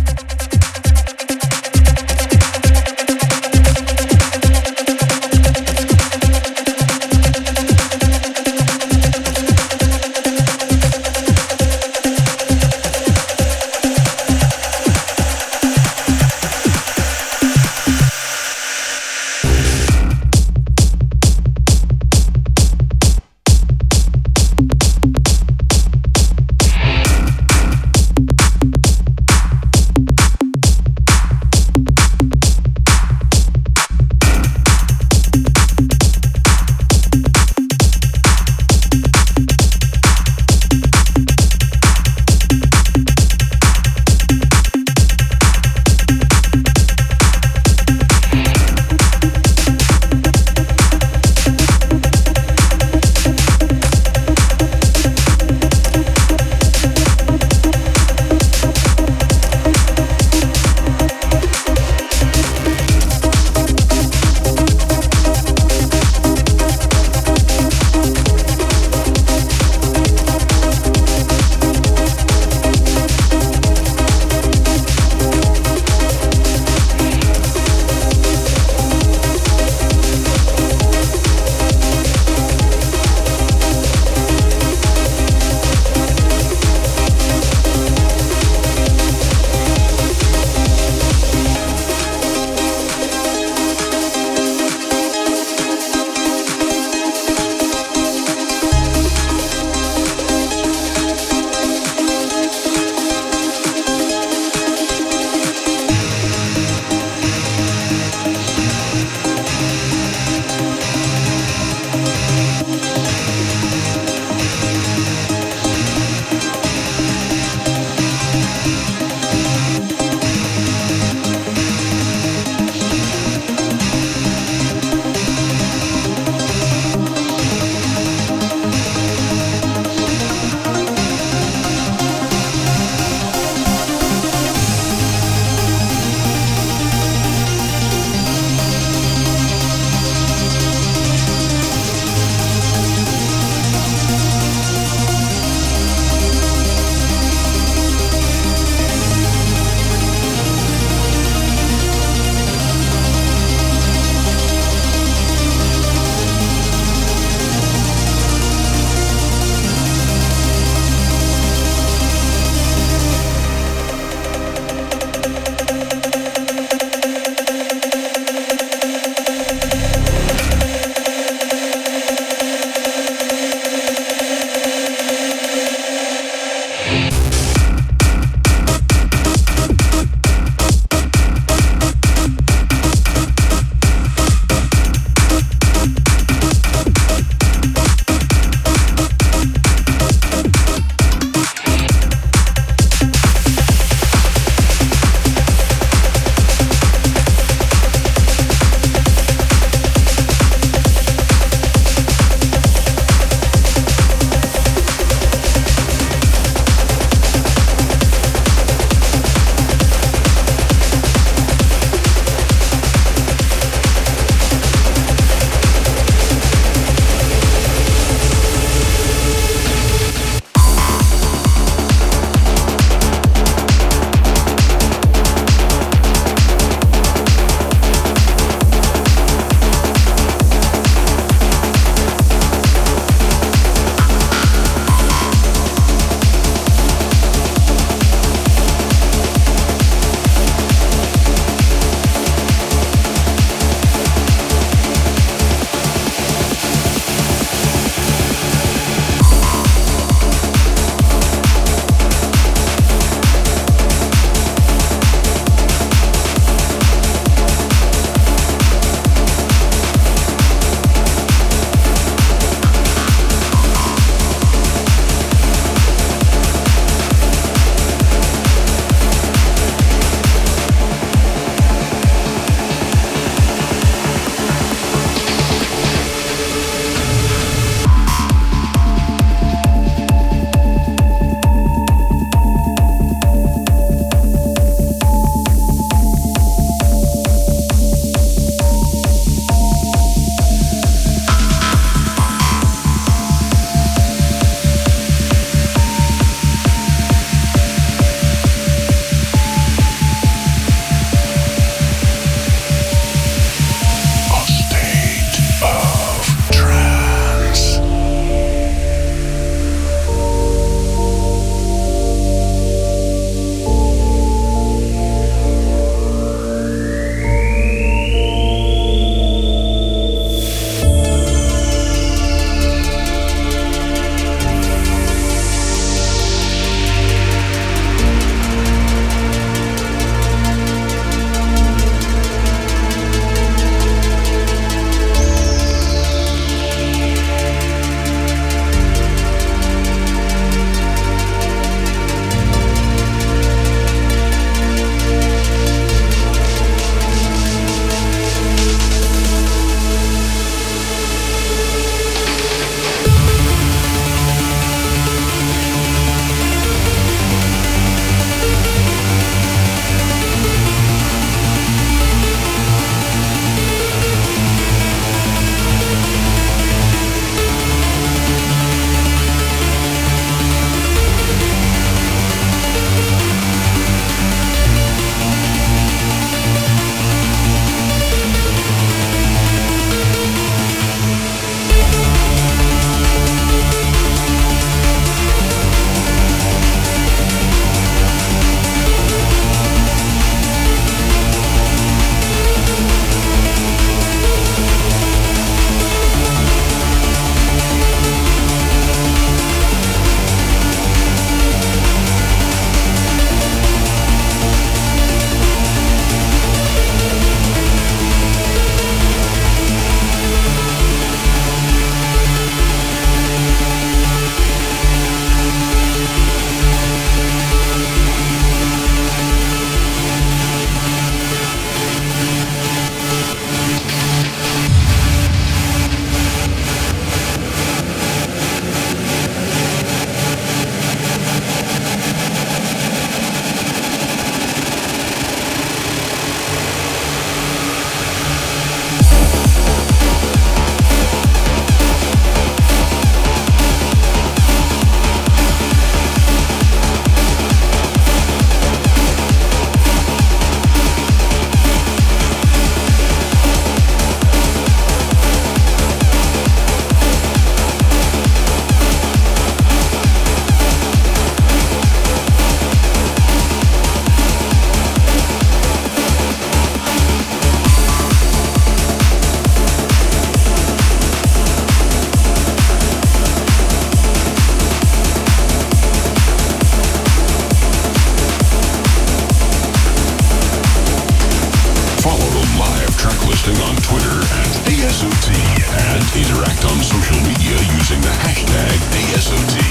track listing on Twitter at ASOT and interact on social media using the hashtag ASOT.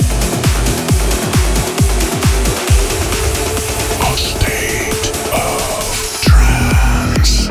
A state of trance.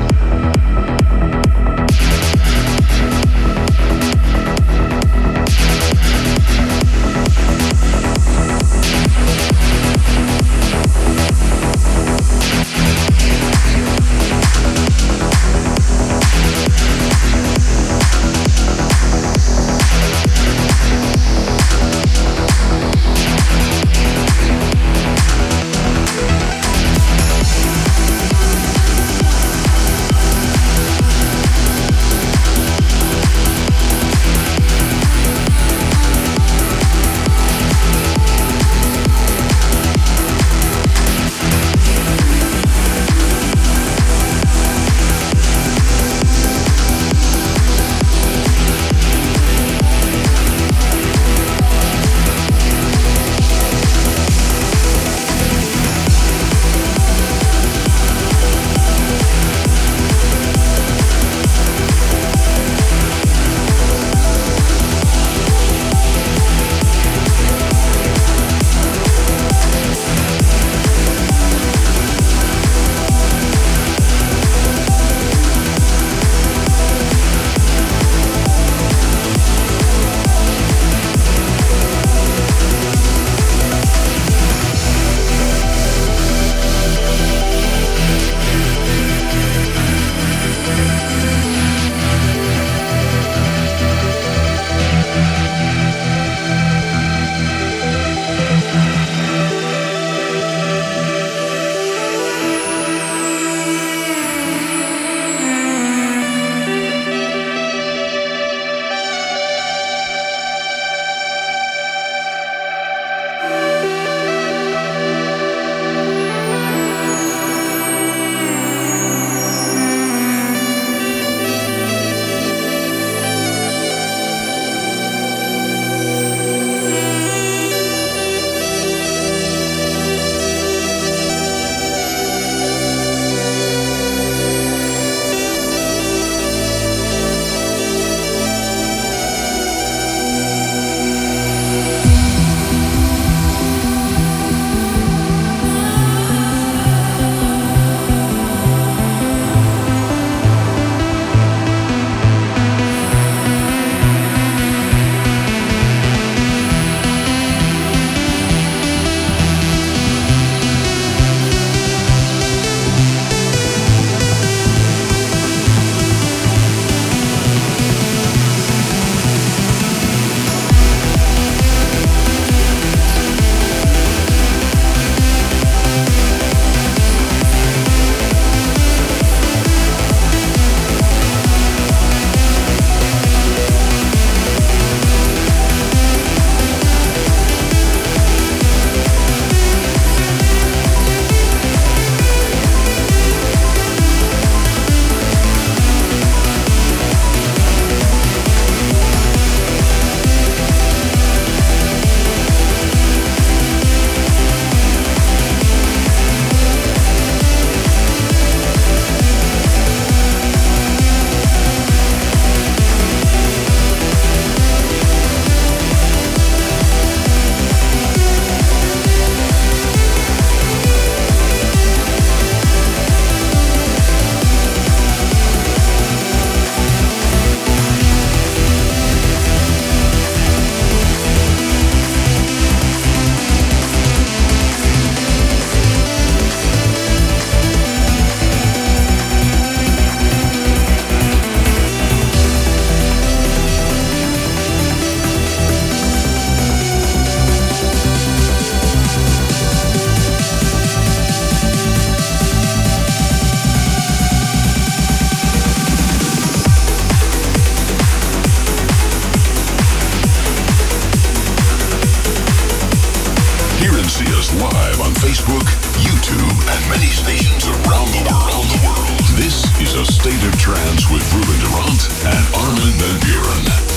Facebook, YouTube, and many stations around the world. This is A State of Trance with Ruben Durant and Armin van Buuren.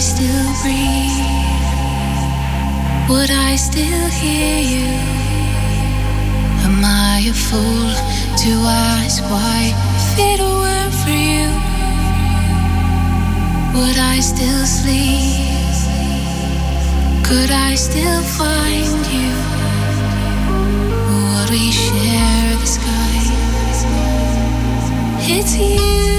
still breathe? Would I still hear you? Am I a fool to ask why if it weren't for you? Would I still sleep? Could I still find you? Would we share the sky? It's you.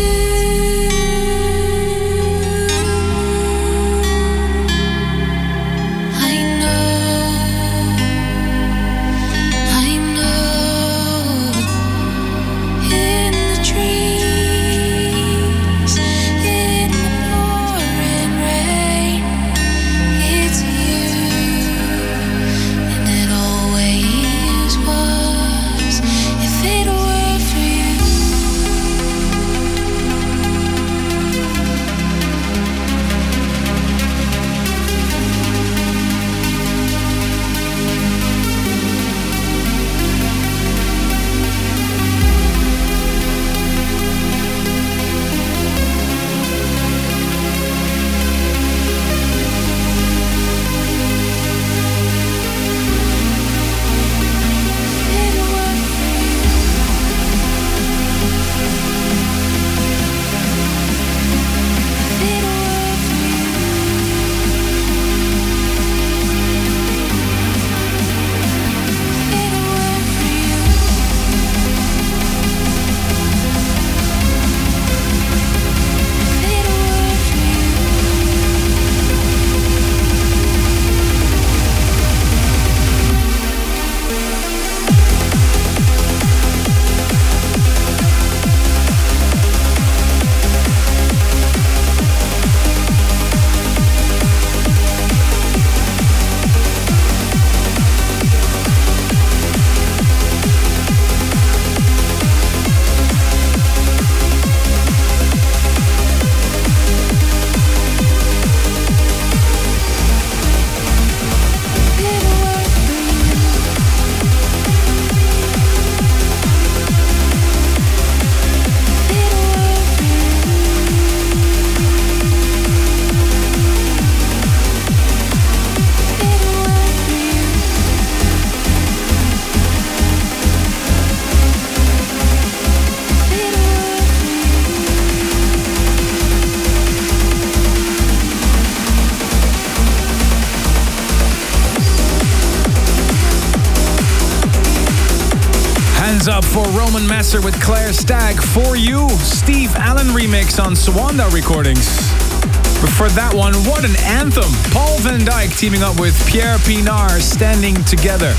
Up for Roman Messer with Claire Stagg. For You, Steve Allen remix on Swanda Recordings. Before that one, what an anthem. Paul van Dyk teaming up with Pierre Pienaar, Standing Together.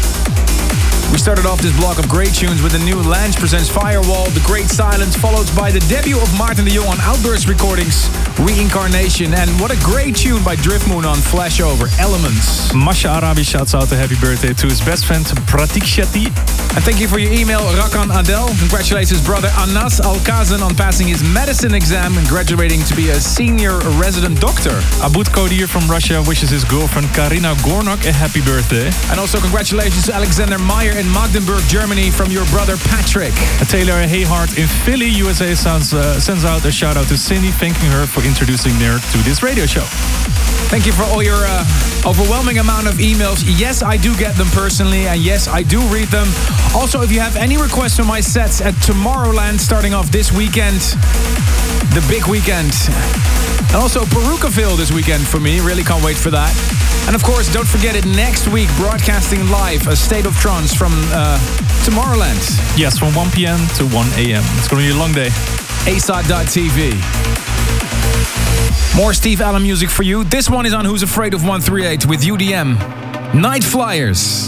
We started off this block of great tunes with the new Lange presents Firewall, The Great Silence, followed by the debut of Maarten de Jong on Outburst Recordings, Reincarnation, and what a great tune by Driftmoon on Flashover, Elements. Masha Arabi shouts out a happy birthday to his best friend Pratik Shetty. And thank you for your email, Rakan Adel. Congratulates his brother Anas Al-Kazan on passing his medicine exam and graduating to be a senior resident doctor. Abud Kodir from Russia wishes his girlfriend Karina Gornok a happy birthday. And also congratulations to Alexander Meyer in Magdeburg, Germany from your brother Patrick. Taylor Hayhart in Philly, USA sends out a shout out to Cindy, thanking her for introducing her to this radio show. Thank you for all your overwhelming amount of emails. Yes, I do get them personally, and yes, I do read them. Also, if you have any requests for my sets at Tomorrowland starting off this weekend, the big weekend, and also Perukaville this weekend for me, really can't wait for that. And of course, don't forget it next week, broadcasting live, A State of Trance from Tomorrowland. Yes, from 1 p.m. to 1 a.m. It's going to be a long day. ASOT.tv. More Steve Allen music for you. This one is on Who's Afraid of 138 with UDM. Night Flyers.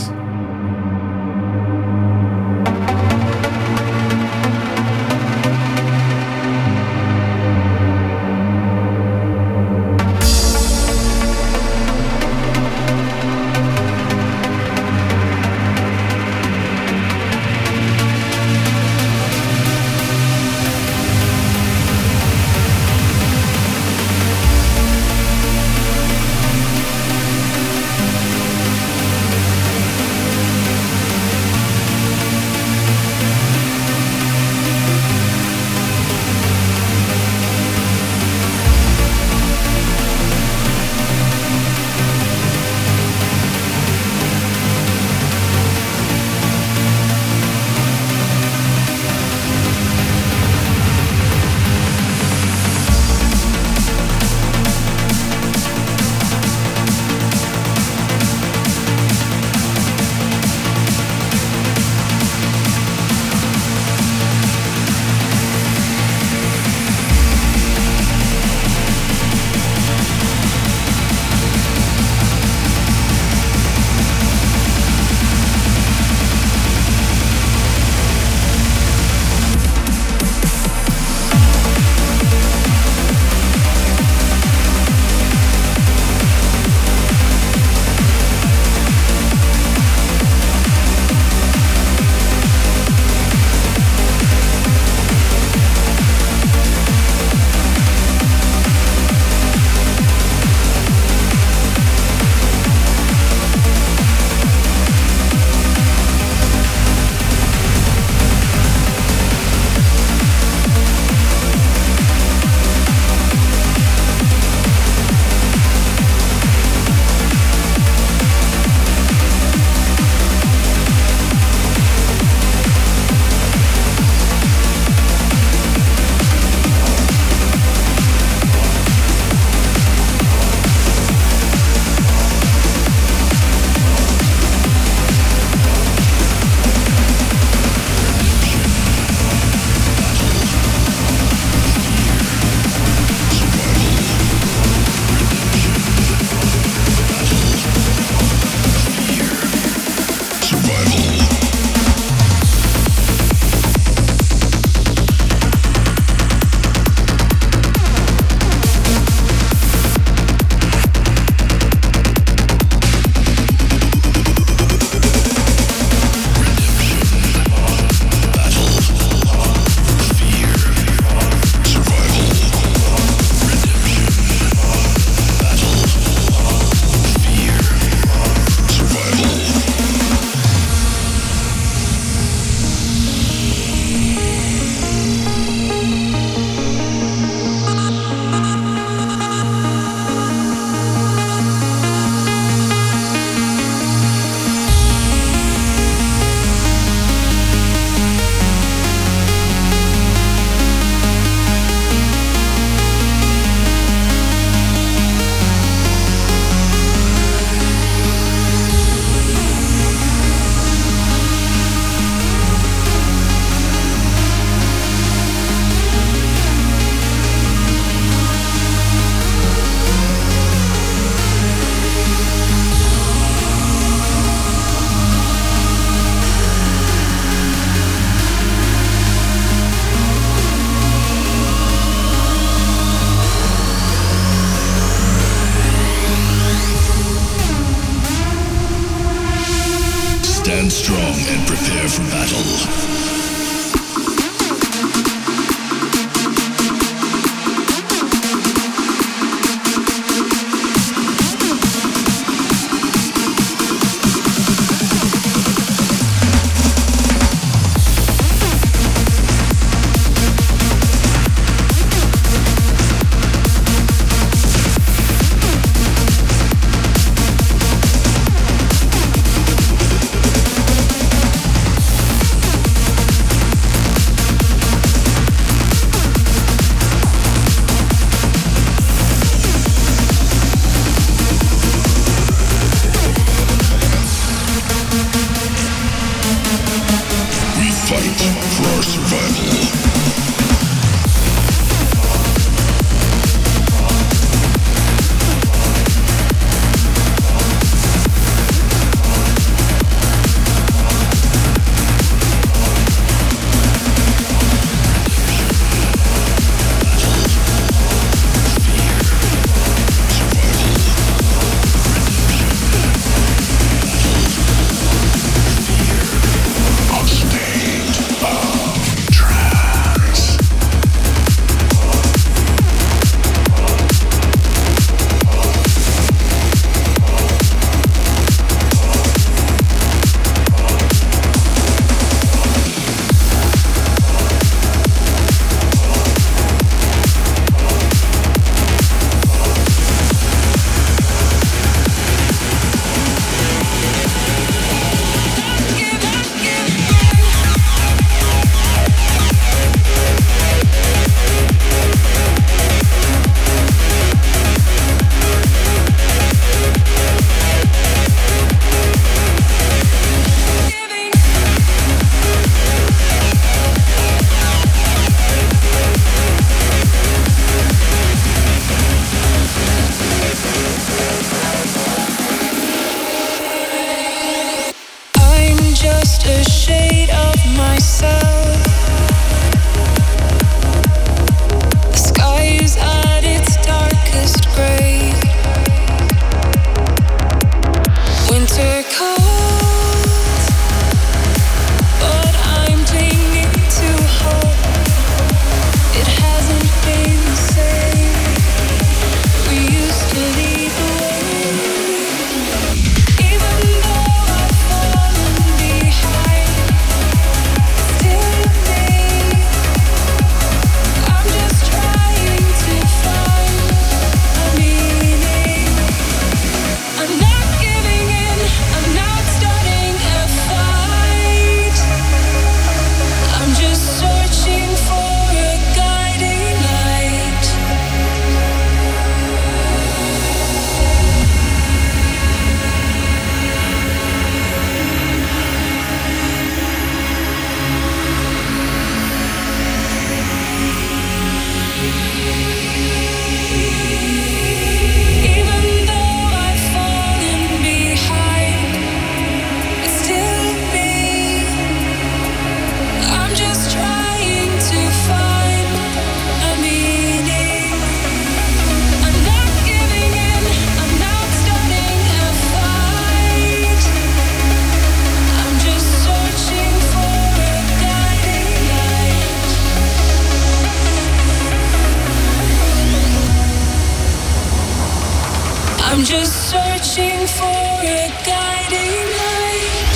just searching for a guiding light.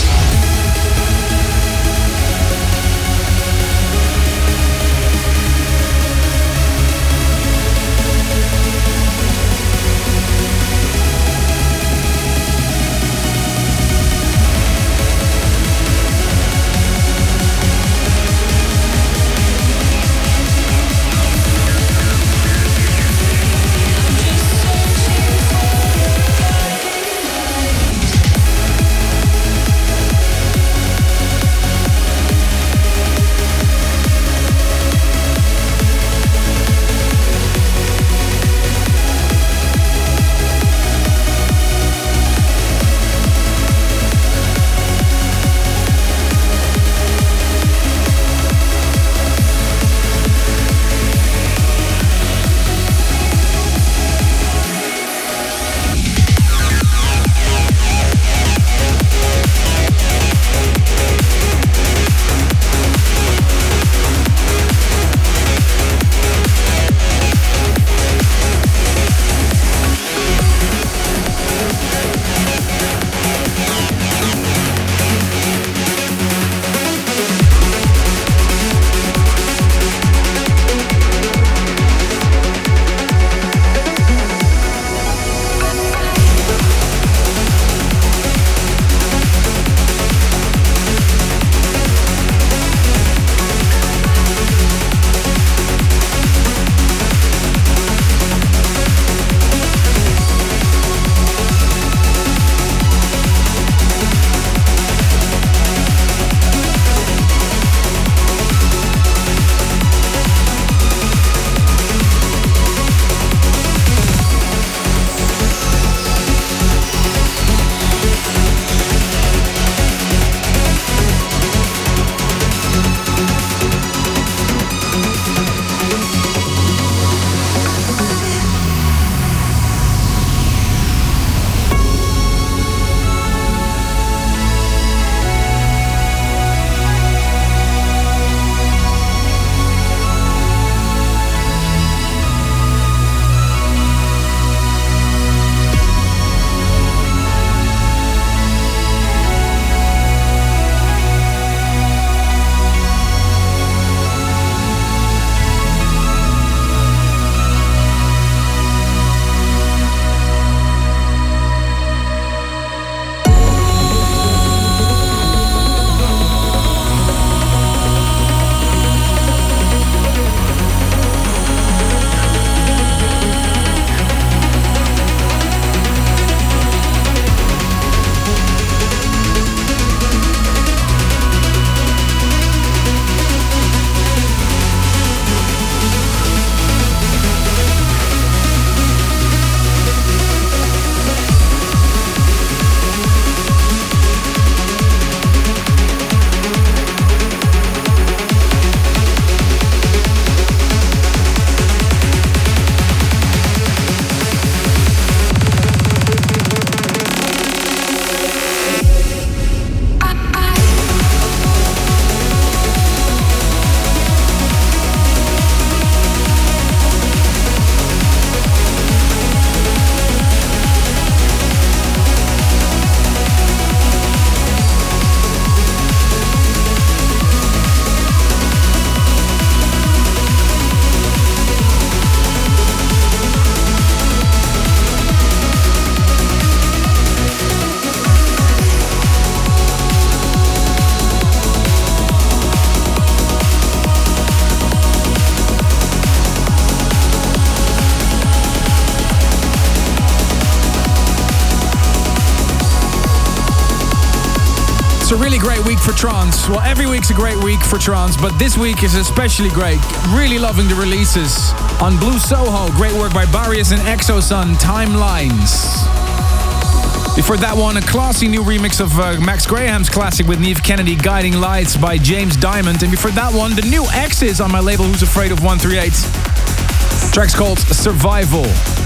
It's a really great week for trance. Well, every week's a great week for trance, but this week is especially great. Really loving the releases. On Blue Soho, great work by Barrios and Exosun, Timelines. Before that one, a classy new remix of Max Graham's classic with Neve Kennedy, Guiding Lights by James Diamond. And before that one, the new X's on my label Who's Afraid of 138. The track's called Survival.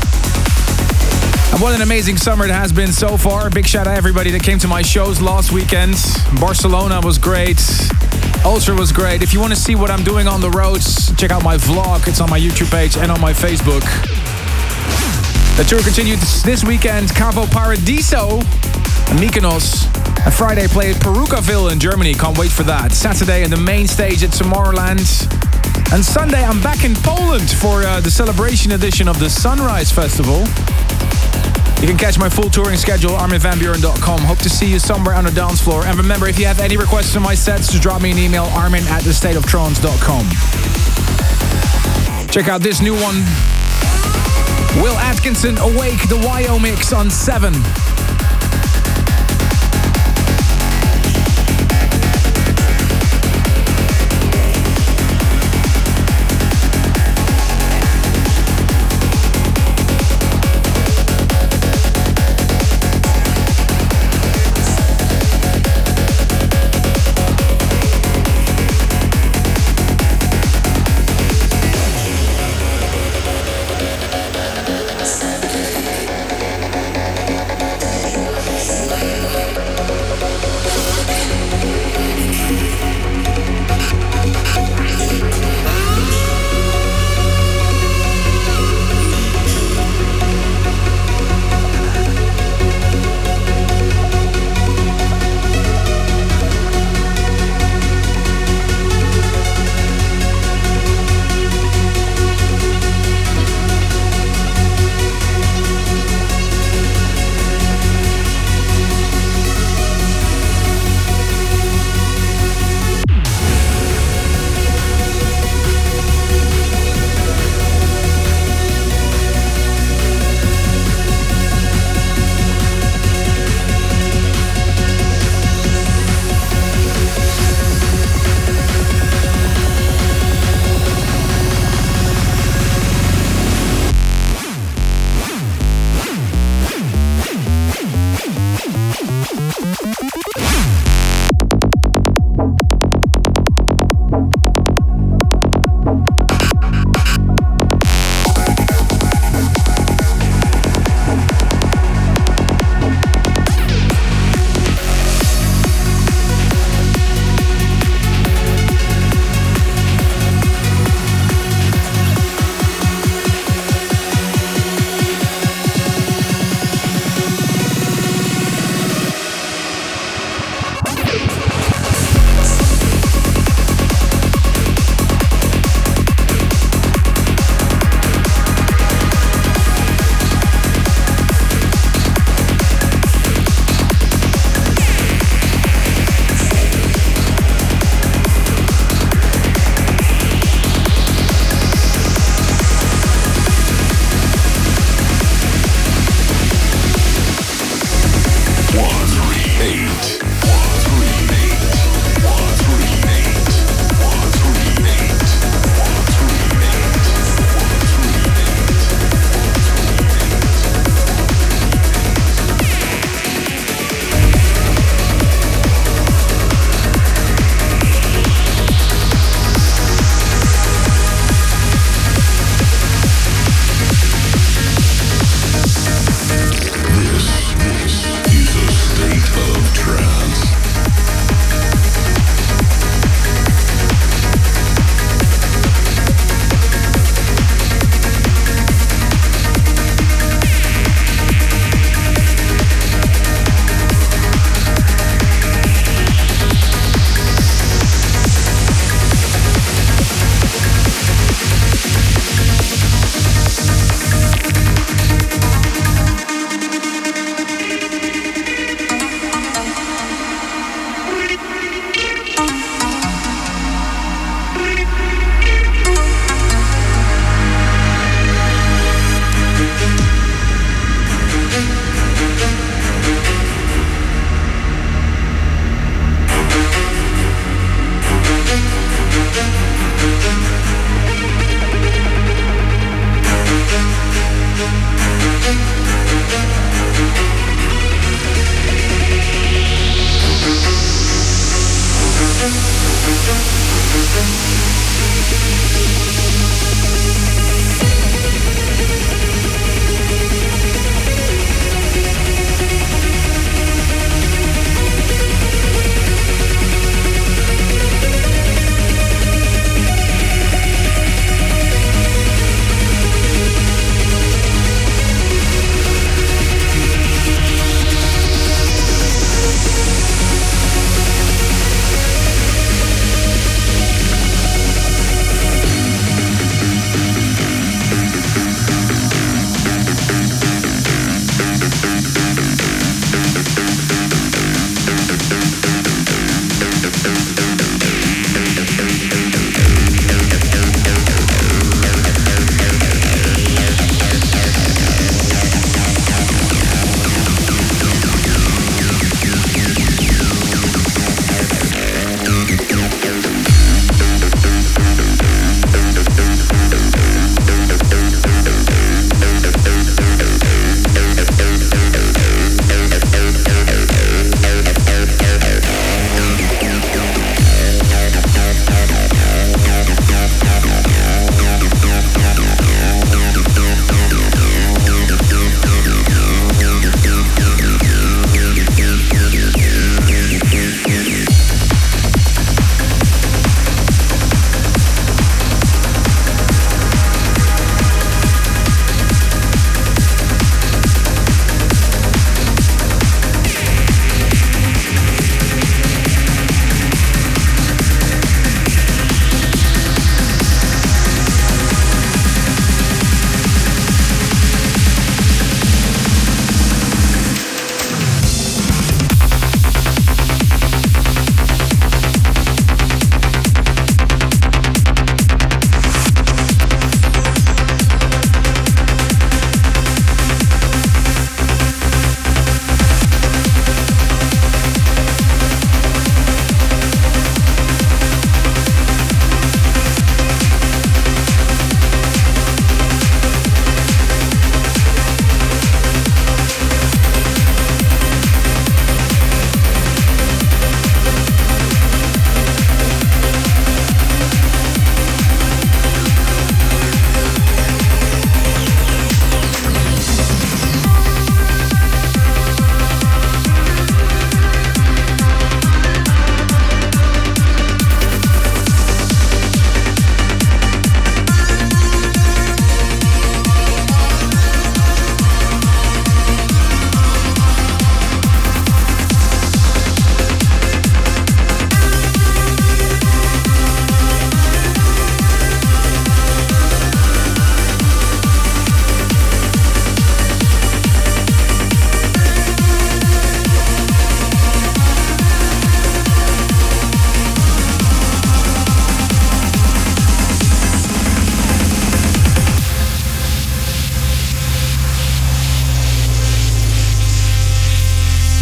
And what an amazing summer it has been so far. Big shout out to everybody that came to my shows last weekend. Barcelona was great. Ultra was great. If you want to see what I'm doing on the roads, check out my vlog. It's on my YouTube page and on my Facebook. The tour continued this weekend. Cavo Paradiso and Mykonos. And Friday played Perukaville in Germany. Can't wait for that. Saturday in the main stage at Tomorrowland. And Sunday I'm back in Poland for the celebration edition of the Sunrise Festival. You can catch my full touring schedule arminvanburen.com. Hope to see you somewhere on the dance floor. And remember, if you have any requests for my sets, just drop me an email, armin@thestateoftrance.com. Check out this new one. Will Atkinson, Awake, the YO mix on 7.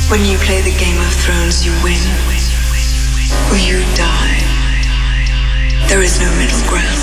When you play the Game of Thrones, you win or you die. There is no middle ground.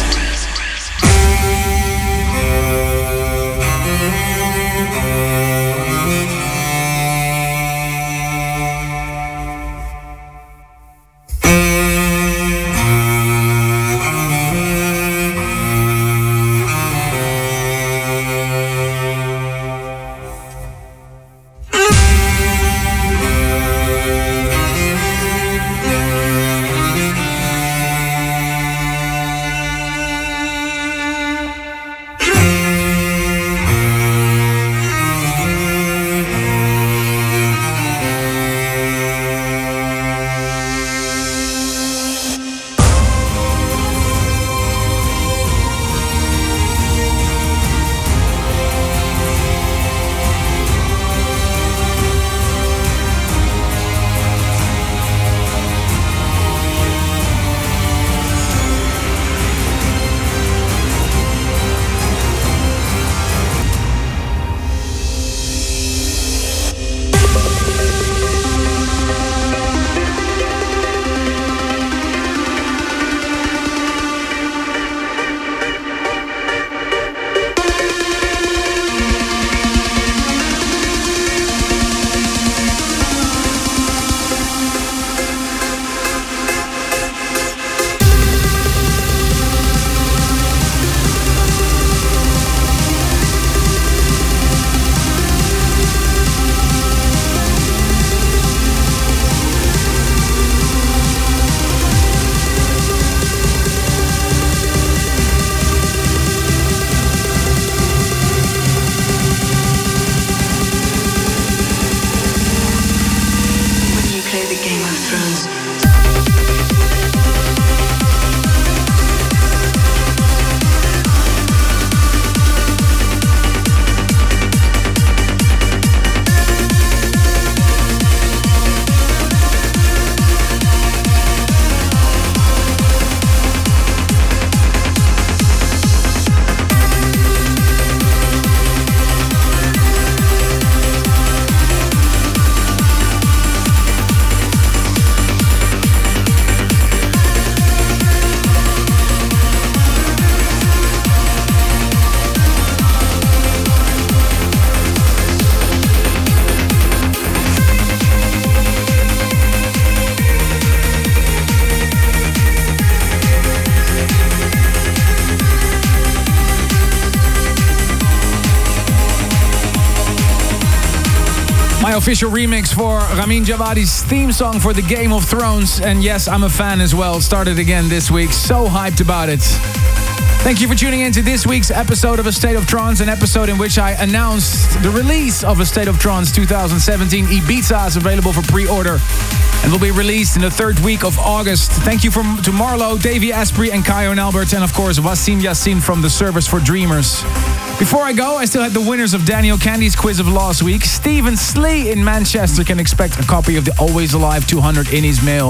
Official remix for Ramin Djawadi's theme song for the Game of Thrones. And yes, I'm a fan as well. Started again this week. So hyped about it. Thank you for tuning in to this week's episode of A State of Trance, an episode in which I announced the release of A State of Trance 2017. Ibiza is available for pre-order and will be released in the third week of August. Thank you to Marlo, Davey Asprey and Kayo and Albert, and of course Wassim Yassin from the Service for Dreamers. Before I go, I still had the winners of Daniel Candy's quiz of last week. Stephen Slee in Manchester can expect a copy of the Always Alive 200 in his mail.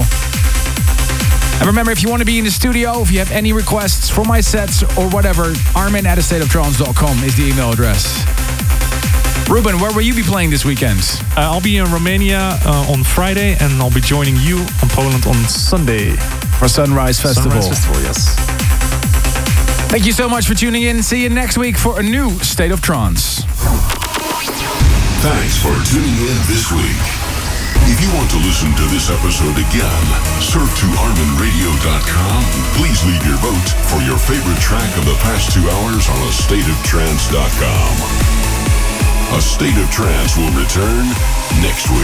And remember, if you want to be in the studio, if you have any requests for my sets or whatever, armin@astateoftrance.com is the email address. Ruben, where will you be playing this weekend? I'll be in Romania on Friday, and I'll be joining you on Poland on Sunday. For Sunrise Festival. Sunrise Festival, yes. Thank you so much for tuning in. See you next week for a new State of Trance. Thanks for tuning in this week. If you want to listen to this episode again, surf to ArminRadio.com. Please leave your vote for your favorite track of the past 2 hours on AStateOfTrance.com. A State of Trance will return next week.